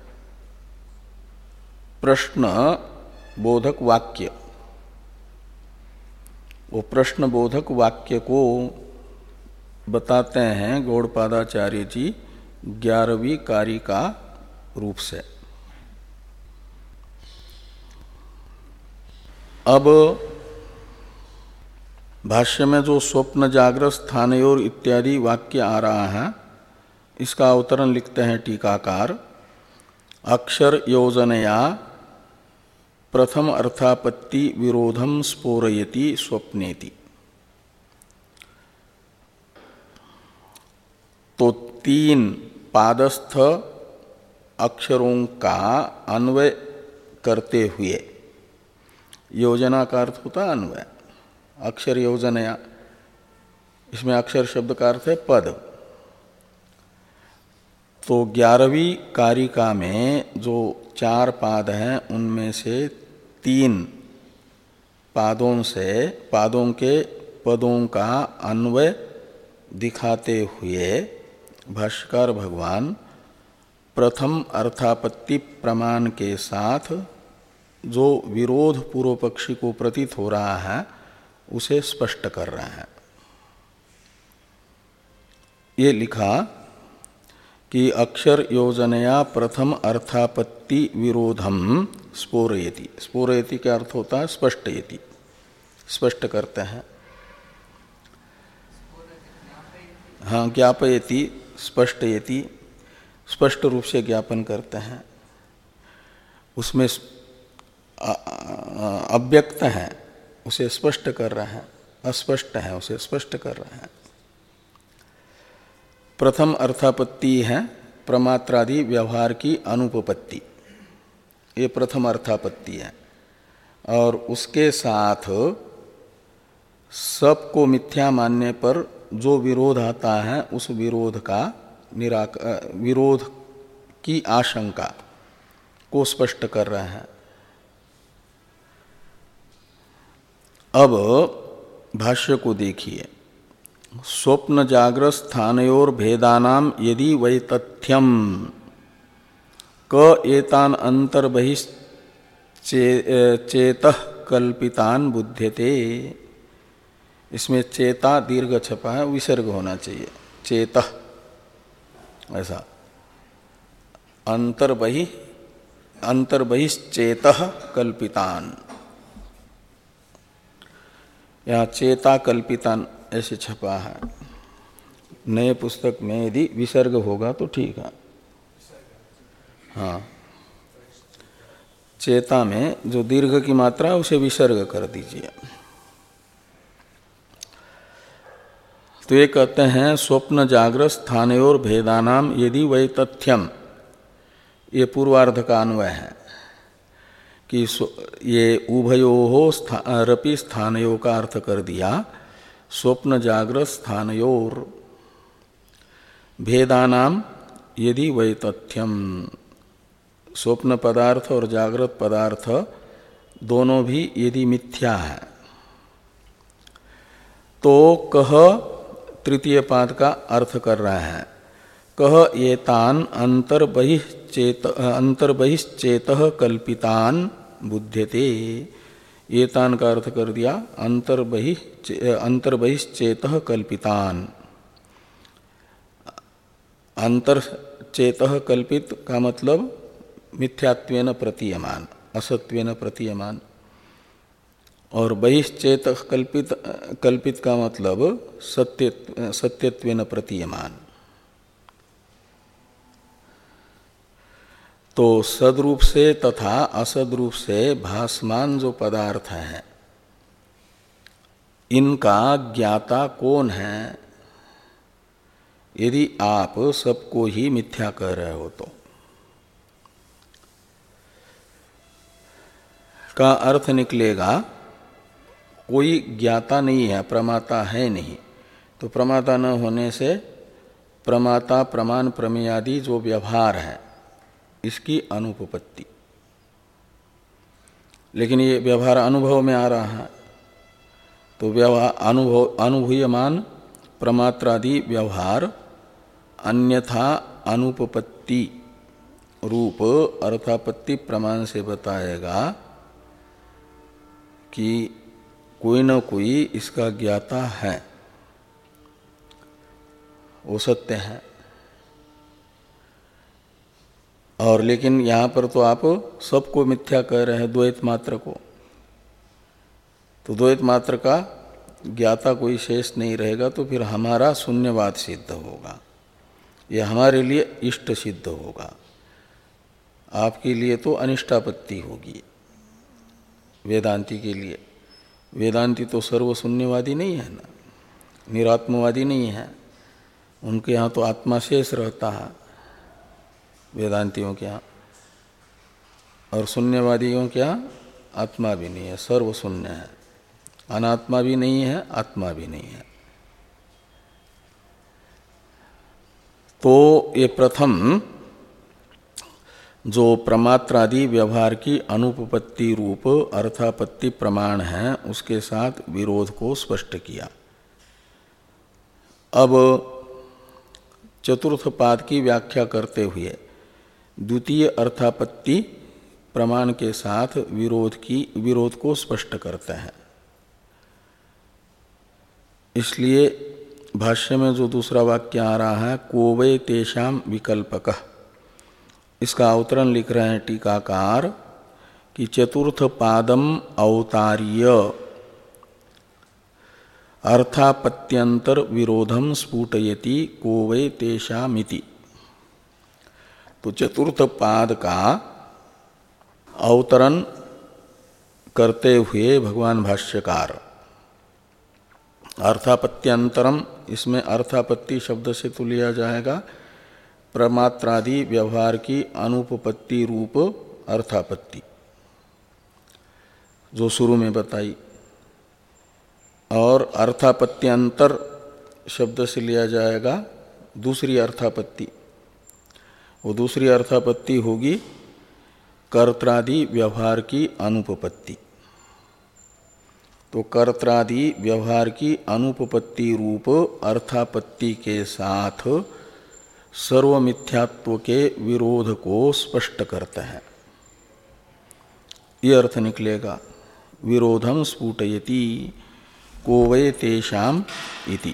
प्रश्न बोधक वाक्य। वो प्रश्न बोधक वाक्य को बताते हैं गौड़पादाचार्य जी ग्यारहवीं कारिका रूप से। अब भाष्य में जो स्वप्न जागृत स्थानयोर इत्यादि वाक्य आ रहा है, इसका अवतरण लिखते हैं टीकाकार। अक्षर योजनया प्रथम अर्थापत्ति विरोधम स्फोरयति स्वप्नेति। तो तीन पादस्थ अक्षरों का अन्वय करते हुए, योजना का अर्थ होता है अन्वय, अक्षर योजनया, इसमें अक्षर शब्द का अर्थ है पद। तो ग्यारहवीं कारिका में जो चार पाद हैं उनमें से तीन पादों से पादों के पदों का अन्वय दिखाते हुए भाष्यकार भगवान प्रथम अर्थापत्ति प्रमाण के साथ जो विरोध पूर्व पक्षी को प्रतीत हो रहा है उसे स्पष्ट कर रहे हैं। ये लिखा कि अक्षर योजनया प्रथम अर्थापत्ति विरोधम स्फोरयति। स्फोरयति का अर्थ होता है स्पष्टयति, स्पष्ट करते हैं। हाँ, ज्ञापयति, स्पष्टयति, स्पष्ट रूप से ज्ञापन करते हैं। उसमें अव्यक्त है उसे स्पष्ट कर रहे हैं, अस्पष्ट है उसे स्पष्ट कर रहे हैं। प्रथम अर्थापत्ति है प्रमात्रादि व्यवहार की अनुपपत्ति, ये प्रथम अर्थापत्ति है। और उसके साथ सबको मिथ्या मानने पर जो विरोध आता है उस विरोध का निराक विरोध की आशंका को स्पष्ट कर रहे हैं। अब भाष्य को देखिए। स्वप्न जागृत स्थानयोर भेदानाम यदि वै तथ्यम क एतान अंतर्बहिश्चेतः कल्पितान बुध्यते। इसमें चेता दीर्घ छपा है, विसर्ग होना चाहिए, चेतः ऐसा। अंतर्बहि अंतर्बहिश्चेतः कल्पितान, यहाँ चेता कल्पितान ऐसे छपा है। नए पुस्तक में यदि विसर्ग होगा तो ठीक है। हाँ, चेता में जो दीर्घ की मात्रा है उसे विसर्ग कर दीजिए। तो ये कहते हैं स्वप्न जागृत स्थानयोर भेदानाम यदि वै तथ्यम, ये पूर्वार्ध का अन्वय है कि ये उभयोः रपि स्थानयों का अर्थ कर दिया। स्वप्न जागृत स्थानयोर भेदानाम यदि वै तथ्यम, स्वप्न पदार्थ और जागृत पदार्थ दोनों भी यदि मिथ्या है तो कह तृतीय पाद का अर्थ कर रहा है। कह एतान अंतर्बहिश्चेत अंतर्बहिश्चेतः कल्पितान बुध्यते। एतान का अर्थ कर दिया अंतर्बहि अंतर्बहिश्चेतः कल्पितान। अंतर्चेतः कल्पित का मतलब मिथ्यात्वेन प्रतीयमान, असत्वेन प्रतीयमान, और बहिश्चेत कल्पित कल्पित का मतलब सत्य सत्यत्वेन प्रतीयमान। तो सद्रूप से तथा असद्रूप से भासमान जो पदार्थ हैं इनका ज्ञाता कौन है? यदि आप सबको ही मिथ्या कह रहे हो तो का अर्थ निकलेगा कोई ज्ञाता नहीं है, प्रमाता है नहीं। तो प्रमाता न होने से प्रमाता प्रमाण प्रमेयादि जो व्यवहार है इसकी अनुपपत्ति। लेकिन ये व्यवहार अनुभव में आ रहा है तो व्यवहार अनुभव अनुभूयमान प्रमात्रादि व्यवहार अन्यथा अनुपपत्ति रूप अर्थापत्ति प्रमाण से बताएगा कि कोई न कोई इसका ज्ञाता है, वो सत्य है। और लेकिन यहाँ पर तो आप सबको मिथ्या कह रहे हैं, द्वैत मात्र को। तो द्वैत मात्र का ज्ञाता कोई शेष नहीं रहेगा तो फिर हमारा शून्यवाद सिद्ध होगा, यह हमारे लिए इष्ट सिद्ध होगा। आपके लिए तो अनिष्टापत्ति होगी वेदांती के लिए। वेदांती तो सर्वशून्यवादी नहीं है ना, निरात्मवादी नहीं है। उनके यहाँ तो आत्मा शेष रहता है वेदांतियों के यहाँ, और शून्यवादियों के यहाँ आत्मा भी नहीं है, सर्वशून्य है। अनात्मा भी नहीं है, आत्मा भी नहीं है। तो ये प्रथम जो प्रमात्रादि व्यवहार की अनुपपत्ति रूप अर्थापत्ति प्रमाण है उसके साथ विरोध को स्पष्ट किया। अब चतुर्थ पाद की व्याख्या करते हुए द्वितीय अर्थापत्ति प्रमाण के साथ विरोध की विरोध को स्पष्ट करते हैं। इसलिए भाष्य में जो दूसरा वाक्य आ रहा है को वै तेषाम विकल्पकः, इसका अवतरण लिख रहे हैं टीकाकार कि चतुर्थ पादम अवतार्य अर्थापत्यंतर विरोधम स्फुटयति को वै तेषामिति। तो चतुर्थ पाद का अवतरण करते हुए भगवान भाष्यकार अर्थापत्यंतरम, इसमें अर्थापत्ति शब्द से तो लिया जाएगा प्रमात्रादि व्यवहार की अनुपपत्ति रूप अर्थापत्ति जो शुरू में बताई, और अर्थापत्यंतर शब्द से लिया जाएगा दूसरी अर्थापत्ति। वो दूसरी अर्थापत्ति होगी कर्त्रादि व्यवहार की अनुपपत्ति। तो कर्त्रादि व्यवहार की अनुपपत्ति रूप अर्थापत्ति के साथ सर्वमिथ्यात्व के विरोध को स्पष्ट करते हैं। ये अर्थ निकलेगा विरोधम स्फुटयति को वै तेषाम इति।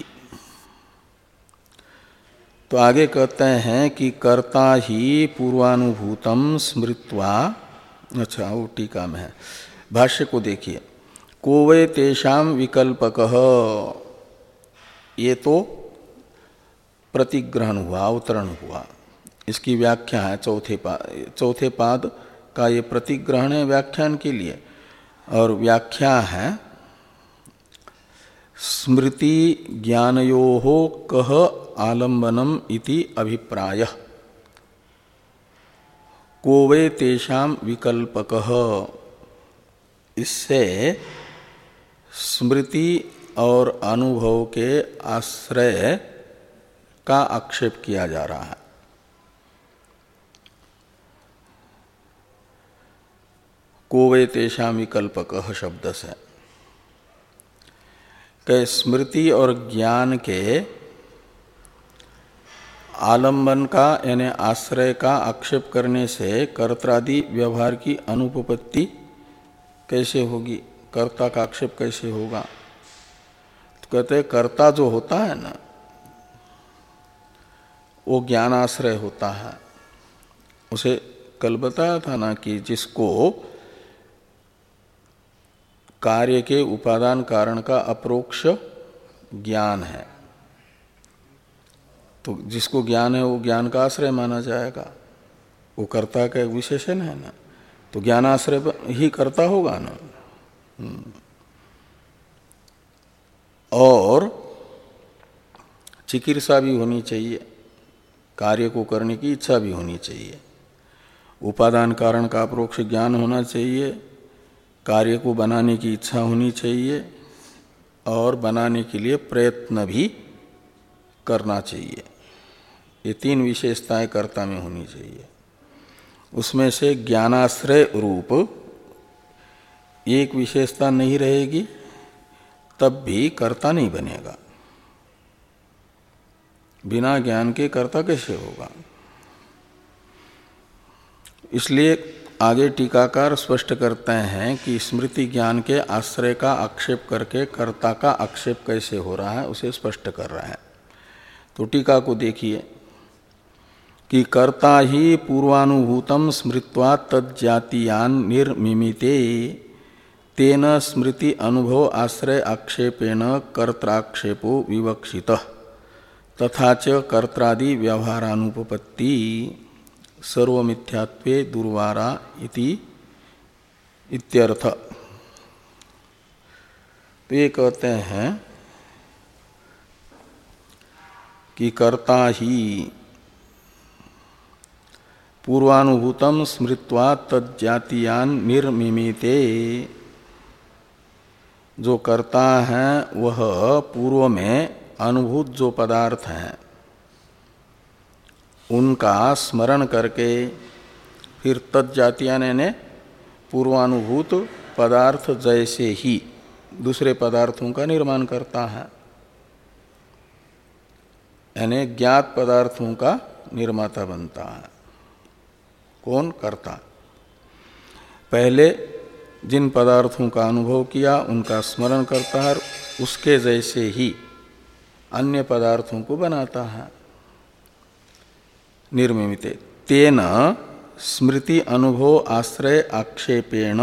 तो आगे कहते हैं कि कर्ता ही पूर्वानुभूतम स्मृत्वा, अच्छा वो टीका में है, भाष्य को देखिए, को वै तेषाम विकल्पकः, ये तो प्रतिग्रहण हुआ, अवतरण हुआ। इसकी व्याख्या है चौथे पाद, चौथे पाद का ये प्रतिग्रहण है व्याख्यान के लिए, और व्याख्या है स्मृति ज्ञानयोः कः आलम्बनम इति अभिप्रायः को वै तेषाम विकल्पकः। इससे स्मृति और अनुभव के आश्रय का आक्षेप किया जा रहा है। को वै तेषाम विकल्पकः शब्द से कि स्मृति और ज्ञान के आलंबन का यानी आश्रय का आक्षेप करने से कर्त्रादि व्यवहार की अनुपपत्ति कैसे होगी, कर्ता का आक्षेप कैसे होगा। तो कहते हैं कर्ता जो होता है ना वो ज्ञानाश्रय होता है। उसे कल बताया था ना कि जिसको कार्य के उपादान कारण का अप्रोक्ष ज्ञान है, तो जिसको ज्ञान है वो ज्ञान का आश्रय माना जाएगा, वो कर्ता का एक विशेषण है ना, तो ज्ञानाश्रय ही कर्ता होगा ना। और चिकित्सा भी होनी चाहिए, कार्य को करने की इच्छा भी होनी चाहिए, उपादान कारण का अप्रोक्ष ज्ञान होना चाहिए, कार्य को बनाने की इच्छा होनी चाहिए और बनाने के लिए प्रयत्न भी करना चाहिए। ये तीन विशेषताएं कर्ता में होनी चाहिए। उसमें से ज्ञानाश्रय रूप एक विशेषता नहीं रहेगी तब भी कर्ता नहीं बनेगा। बिना ज्ञान के कर्ता कैसे होगा। इसलिए आगे टीकाकार स्पष्ट करते हैं कि स्मृति ज्ञान के आश्रय का आक्षेप करके कर्ता का आक्षेप कैसे हो रहा है उसे स्पष्ट कर रहा है। तो टीका को देखिए कि कर्ता ही पूर्वानुभूतम स्मृत्वा तज्जातीयान निर्मिमिते तेन स्मृति अनुभव आश्रय आक्षेपेण कर्त्राक्षेपो विवक्षितः तथा च कर्त्रादि व्यवहारानुपपत्ति सर्वमिथ्यात्वे दुर्वारा इति इत्यर्थ। तो ये कहते हैं कि कर्ता ही पूर्वानुभूतम स्मृत्वा तज्जातीयान निर्मिमिते, जो कर्ता है वह पूर्व में अनुभूत जो पदार्थ हैं उनका स्मरण करके फिर तज्जातीयान ने पूर्वानुभूत पदार्थ जैसे ही दूसरे पदार्थों का निर्माण करता है, यानी ज्ञात पदार्थों का निर्माता बनता है। कौन? कर्ता। पहले जिन पदार्थों का अनुभव किया उनका स्मरण करता है, उसके जैसे ही अन्य पदार्थों को बनाता है। निर्मिमिते तेन स्मृति अनुभव आश्रय आक्षेपेण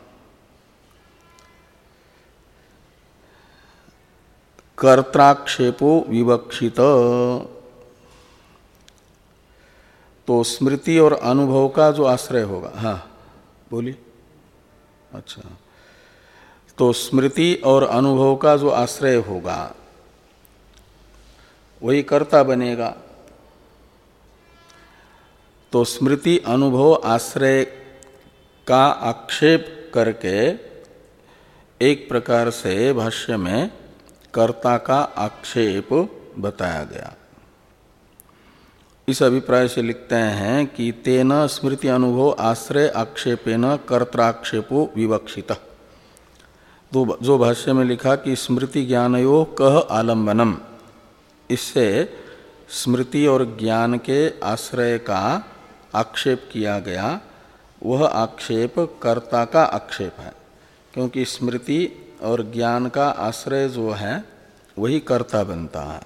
कर्त्राक्षेपो विवक्षित। तो स्मृति और अनुभव का जो आश्रय होगा, हाँ बोलिए। अच्छा, तो स्मृति और अनुभव का जो आश्रय होगा वही कर्ता बनेगा। तो स्मृति अनुभव आश्रय का आक्षेप करके एक प्रकार से भाष्य में कर्ता का आक्षेप बताया गया। इस अभिप्राय से लिखते हैं कि तेन स्मृति अनुभव आश्रय आक्षेपेन कर्त्राक्षेपो विवक्षित। तो जो भाष्य में लिखा कि स्मृति ज्ञानयो कह आलम्बनम, इससे स्मृति और ज्ञान के आश्रय का आक्षेप किया गया, वह आक्षेप कर्ता का आक्षेप है, क्योंकि स्मृति और ज्ञान का आश्रय जो है वही कर्ता बनता है,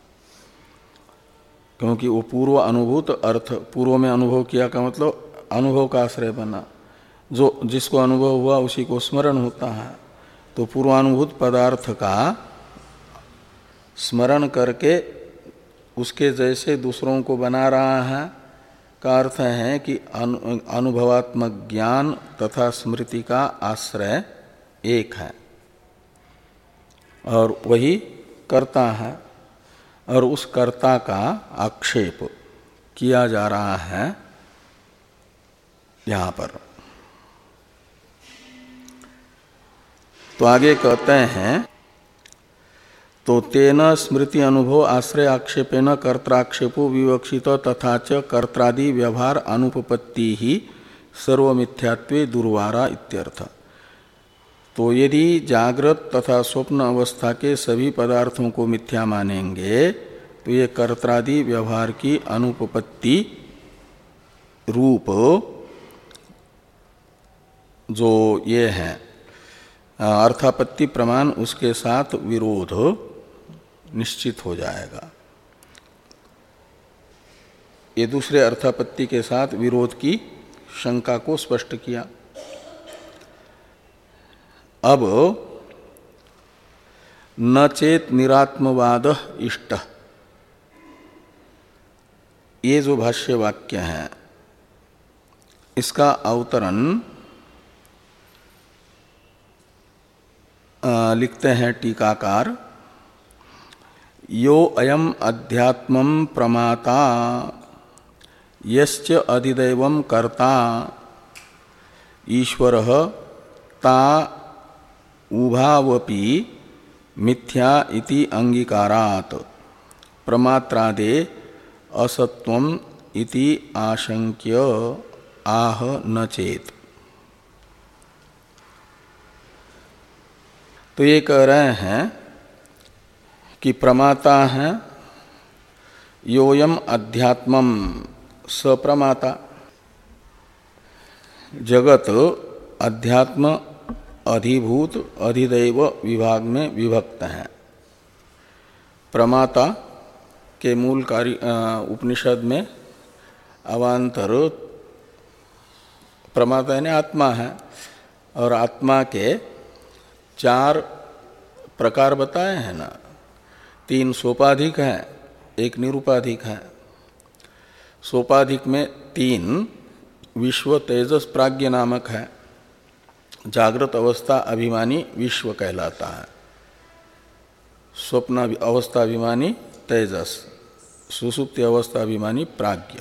क्योंकि वो पूर्व अनुभूत अर्थ, पूर्व में अनुभव किया का मतलब अनुभव का आश्रय बना, जो जिसको अनुभव हुआ उसी को स्मरण होता है। तो पूर्वानुभूत पदार्थ का स्मरण करके उसके जैसे दूसरों को बना रहा है का अर्थ है कि अनु, अनुभवात्मक ज्ञान तथा स्मृति का आश्रय एक है और वही कर्ता है, और उस कर्ता का आक्षेप किया जा रहा है यहाँ पर। तो आगे कहते हैं, तो तेन स्मृति अनुभव आश्रय आक्षेपेन कर्त्राक्षेपो विवक्षित तथा च कर्त्रादि व्यवहार अनुपपत्ति ही सर्वमिथ्यात्वे दुर्वारा इत्यर्थ। तो यदि जागृत तथा स्वप्न अवस्था के सभी पदार्थों को मिथ्या मानेंगे तो ये कर्त्रादि व्यवहार की अनुपपत्ति रूप जो ये है अर्थापत्ति प्रमाण, उसके साथ विरोध निश्चित हो जाएगा। ये दूसरे अर्थापत्ति के साथ विरोध की शंका को स्पष्ट किया। अब न चेत निरात्मवाद इष्ट, ये जो भाष्य वाक्य है इसका अवतरण लिखते हैं टीकाकार, यो अयम अध्यात्मं प्रमाता यश्च अधिदैवं कर्ता ईश्वरः ता उभावपि मिथ्या इति अंगीकारात् प्रमात्रादे असत्वम इति आशंक्य आह न चेत। तो ये कह रहे हैं कि प्रमाता है योयम अध्यात्मम सप्रमाता, जगत अध्यात्म अधिभूत अधिदैव विभाग में विभक्त है। प्रमाता के मूल कार्य उपनिषद में अवान्तर प्रमाता यानी आत्मा है, और आत्मा के चार प्रकार बताए हैं ना, तीन सोपाधिक हैं, एक निरूपाधिक है। सोपाधिक में तीन विश्व तेजस प्राज्ञ नामक है, जागृत अवस्था अभिमानी विश्व कहलाता है, स्वप्न अवस्था अभिमानी तेजस, सुसुप्ति अवस्था अभिमानी प्राज्ञ,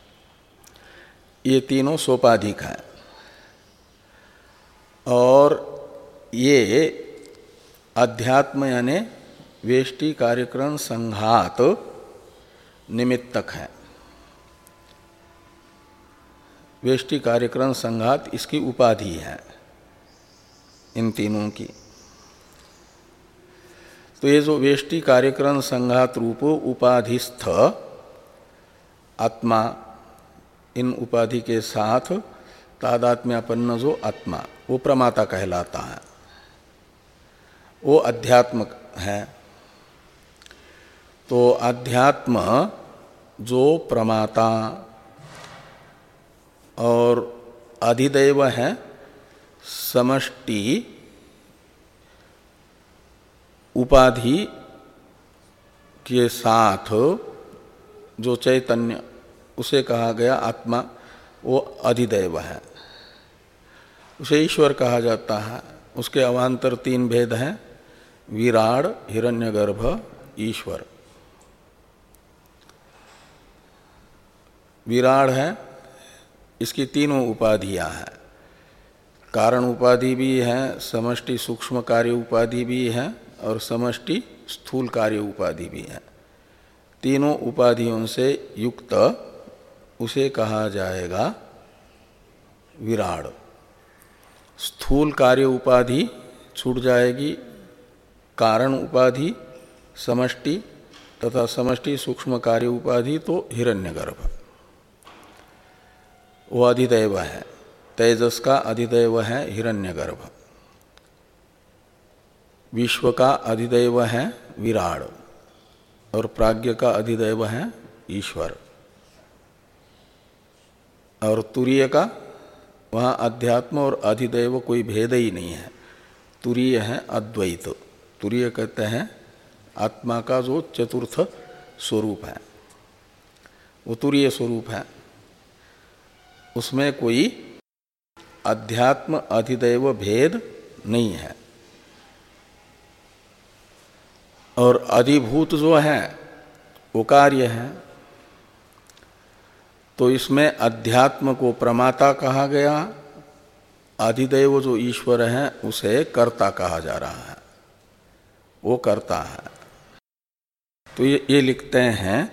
ये तीनों सोपाधिक हैं। और ये अध्यात्म यानी वेष्टि कार्यक्रम संघात निमित्तक है। वेष्टि कार्यक्रम संघात इसकी उपाधि है इन तीनों की। तो ये जो वेष्टि कार्यक्रम संघात रूप उपाधिस्थ आत्मा, इन उपाधि के साथ तादात्म्यापन्न जो आत्मा, वो प्रमाता कहलाता है, वो अध्यात्म है। तो अध्यात्म जो प्रमाता और अधिदैव है समष्टि उपाधि के साथ जो चैतन्य, उसे कहा गया आत्मा, वो अधिदैव है, उसे ईश्वर कहा जाता है। उसके अवान्तर तीन भेद हैं, विराड, हिरण्यगर्भ, ईश्वर। विराड है, इसकी तीनों उपाधियां हैं, कारण उपाधि भी है, समष्टि सूक्ष्म कार्य उपाधि भी है और समष्टि स्थूल कार्य उपाधि भी है। तीनों उपाधियों से युक्त उसे कहा जाएगा विराड। स्थूल कार्य उपाधि छूट जाएगी, कारण उपाधि समष्टि तथा समष्टि सूक्ष्म कार्य उपाधि तो हिरण्यगर्भ, वो अधिदैव है। तेजस का अधिदैव है हिरण्यगर्भ, विश्व का अधिदैव है विराड और प्राज्ञ का अधिदैव है ईश्वर। और तुरीय का वहाँ अध्यात्म और अधिदैव कोई भेद ही नहीं है, तुरीय है अद्वैत। तुरीय कहते हैं आत्मा का जो चतुर्थ स्वरूप है वो तुरीय स्वरूप है, उसमें कोई अध्यात्म अधिदैव भेद नहीं है। और अधिभूत जो है वो कार्य है, तो इसमें अध्यात्म को प्रमाता कहा गया, अधिदैव जो ईश्वर है उसे कर्ता कहा जा रहा है, वो कर्ता है। तो ये, ये लिखते हैं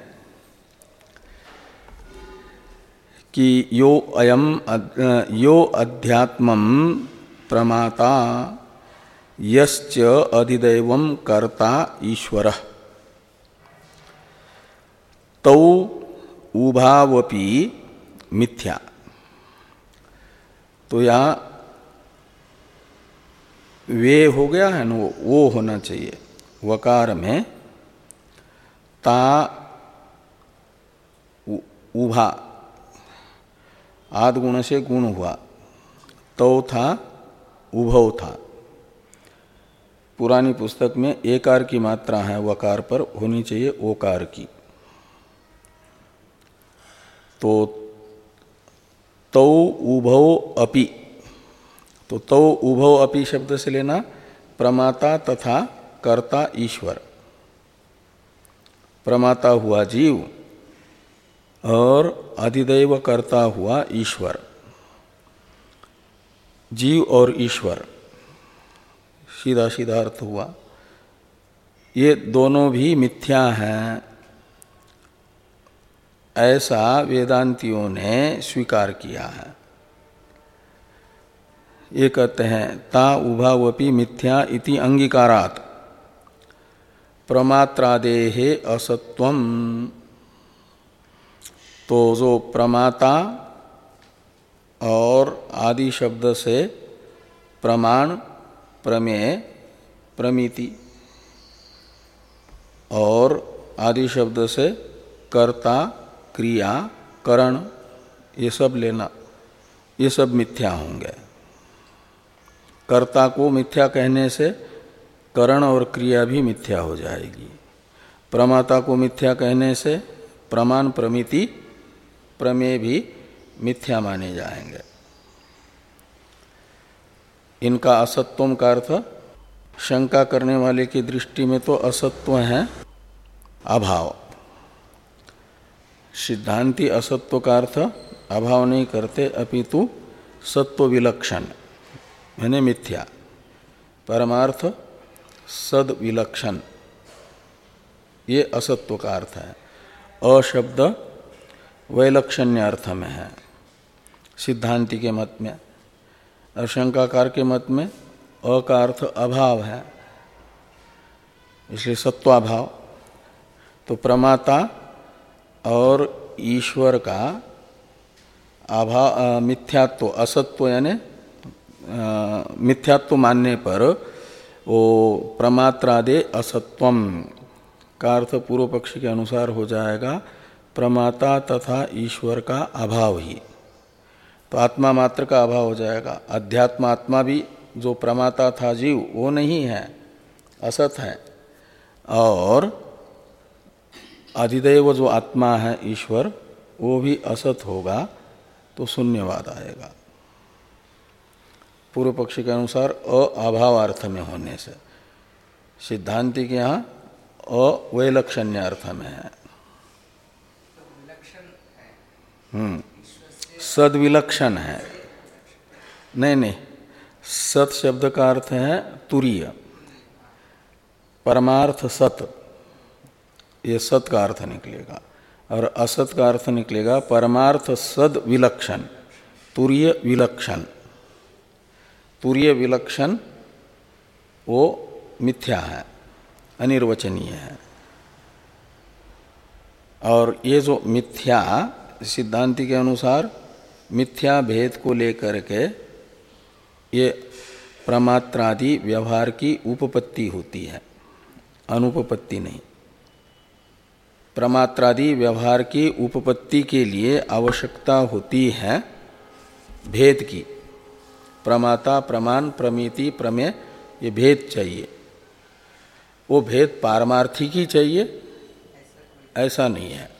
कि यो अयम यो अध्यात्मम प्रमाता यश्च अधिदैवं कर्ता ईश्वरः तौ उभावपि मिथ्या। तो यहाँ वे हो गया है ना, वो होना चाहिए वकार में, ता उभा आद गुण से गुण हुआ, तो था उभव था। पुरानी पुस्तक में एकार की मात्रा है, वकार पर होनी चाहिए ओकार की। तो तौ उभव अपि, तो तौ उभव अपि शब्द से लेना प्रमाता तथा कर्ता ईश्वर। प्रमाता हुआ जीव और अधिदैव कर्ता हुआ ईश्वर। जीव और ईश्वर सीधा सीधा अर्थ हुआ। ये दोनों भी मिथ्या हैं, ऐसा वेदांतियों ने स्वीकार किया है। ये कहते हैं ता उभावपि मिथ्या इति अंगीकारात् प्रमात्रादेहे असत्वम। तो जो प्रमाता और आदि शब्द से प्रमाण, प्रमेय, प्रमिति और आदि शब्द से कर्ता, क्रिया, करण, ये सब लेना, ये सब मिथ्या होंगे। कर्ता को मिथ्या कहने से करण और क्रिया भी मिथ्या हो जाएगी। प्रमाता को मिथ्या कहने से प्रमाण, प्रमिति, प्रमेय भी मिथ्या माने जाएंगे। इनका असत्वम का अर्थ शंका करने वाले की दृष्टि में तो असत्व है अभाव। सिद्धांति असत्व का अर्थ अभाव नहीं करते, अपितु सत्व विलक्षण यानी मिथ्या। परमार्थ सद विलक्षण, ये असत्व का अर्थ है। अशब्द वैलक्षण्य अर्थ में है सिद्धांति के मत में, और शंकाकार के मत में अ का अर्थ अभाव है, इसलिए सत्वाभाव। तो प्रमाता और ईश्वर का अभाव मिथ्यात्व, असत्व यानी मिथ्यात्व मानने पर वो प्रमात्रादे असत्वम का अर्थ पूर्व पक्षी के अनुसार हो जाएगा प्रमाता तथा ईश्वर का अभाव ही। तो आत्मा मात्र का अभाव हो जाएगा। अध्यात्म आत्मा भी जो प्रमाता था जीव वो नहीं है, असत है। और अधिदैव जो आत्मा है ईश्वर वो भी असत होगा, तो शून्यवाद आएगा पूर्व पक्षी के अनुसार अभाव अर्थ में होने से। सिद्धांति के यहाँ अवैलक्षण्य अर्थ में है। हम्म सद विलक्षण है। नहीं नहीं, सत शब्द का अर्थ है तुरीय, परमार्थ सत, ये सत का अर्थ निकलेगा, और असत का अर्थ निकलेगा परमार्थ सद विलक्षण, तुरीय विलक्षण। तुरीय विलक्षण वो मिथ्या है, अनिर्वचनीय है। और ये जो मिथ्या, सिद्धांति के अनुसार मिथ्या भेद को लेकर के ये प्रमात्रादि व्यवहार की उपपत्ति होती है, अनुपपत्ति नहीं। प्रमात्रादि व्यवहार की उपपत्ति के लिए आवश्यकता होती है भेद की। प्रमाता, प्रमाण, प्रमिति, प्रमेय, ये भेद चाहिए। वो भेद पारमार्थिक ही चाहिए ऐसा नहीं है।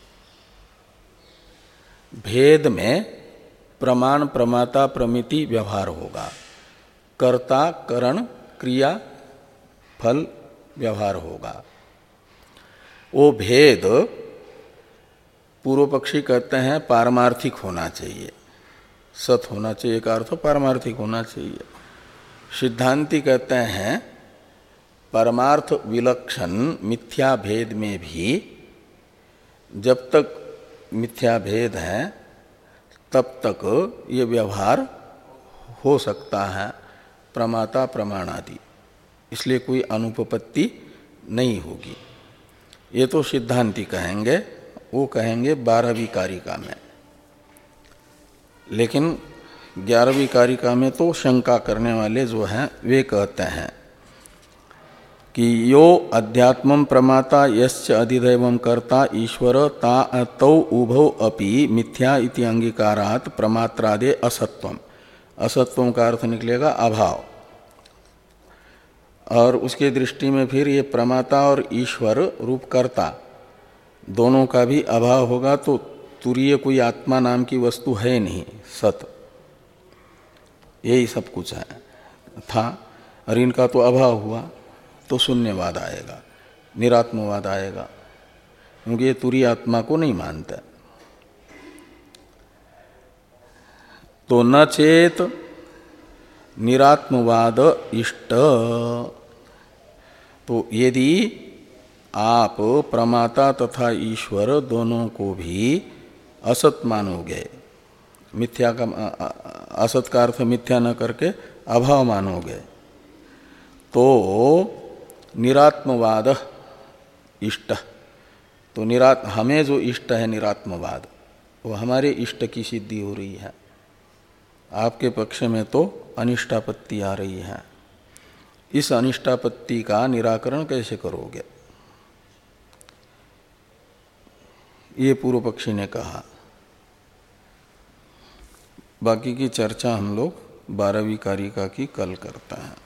भेद में प्रमाण, प्रमाता, प्रमिति व्यवहार होगा, कर्ता, करण, क्रिया, फल व्यवहार होगा। वो भेद पूर्व पक्षी कहते हैं पारमार्थिक होना चाहिए, सत होना चाहिए का अर्थ पारमार्थिक होना चाहिए। सिद्धांति कहते हैं परमार्थ विलक्षण मिथ्या भेद में भी जब तक मिथ्या भेद है तब तक ये व्यवहार हो सकता है प्रमाता प्रमाण आदि, इसलिए कोई अनुपपत्ति नहीं होगी। ये तो सिद्धांति कहेंगे, वो कहेंगे बारहवीं कारिका में। लेकिन ग्यारहवीं कारिका में तो शंका करने वाले जो हैं वे कहते हैं कि यो अध्यात्मं प्रमाता यश्च अधिदैवं कर्ता ईश्वर ता तौ उभौ अपि मिथ्या इति अंगीकारात् प्रमात्रादे असत्वम। असत्वम का अर्थ निकलेगा अभाव। और उसके दृष्टि में फिर ये प्रमाता और ईश्वर रूप कर्ता दोनों का भी अभाव होगा, तो तुरीय कोई आत्मा नाम की वस्तु है नहीं, सत यही सब कुछ है था। और इनका तो अभाव हुआ तो शून्यवाद आएगा, निरात्मवाद आएगा, क्योंकि ये तुरीय आत्मा को नहीं मानता। तो न चेत निरात्मवाद इष्ट, तो यदि आप प्रमाता तथा ईश्वर दोनों को भी असत मानोगे, मिथ्या का असत का अर्थ मिथ्या न करके अभाव मानोगे, तो निरात्मवाद इष्ट, तो निरात हमें जो इष्ट है निरात्मवाद, वो हमारे इष्ट की सिद्धि हो रही है। आपके पक्ष में तो अनिष्टापत्ति आ रही है। इस अनिष्टापत्ति का निराकरण कैसे करोगे, ये पूर्व पक्षी ने कहा। बाकी की चर्चा हम लोग बारहवीं कारिका की कल करते हैं।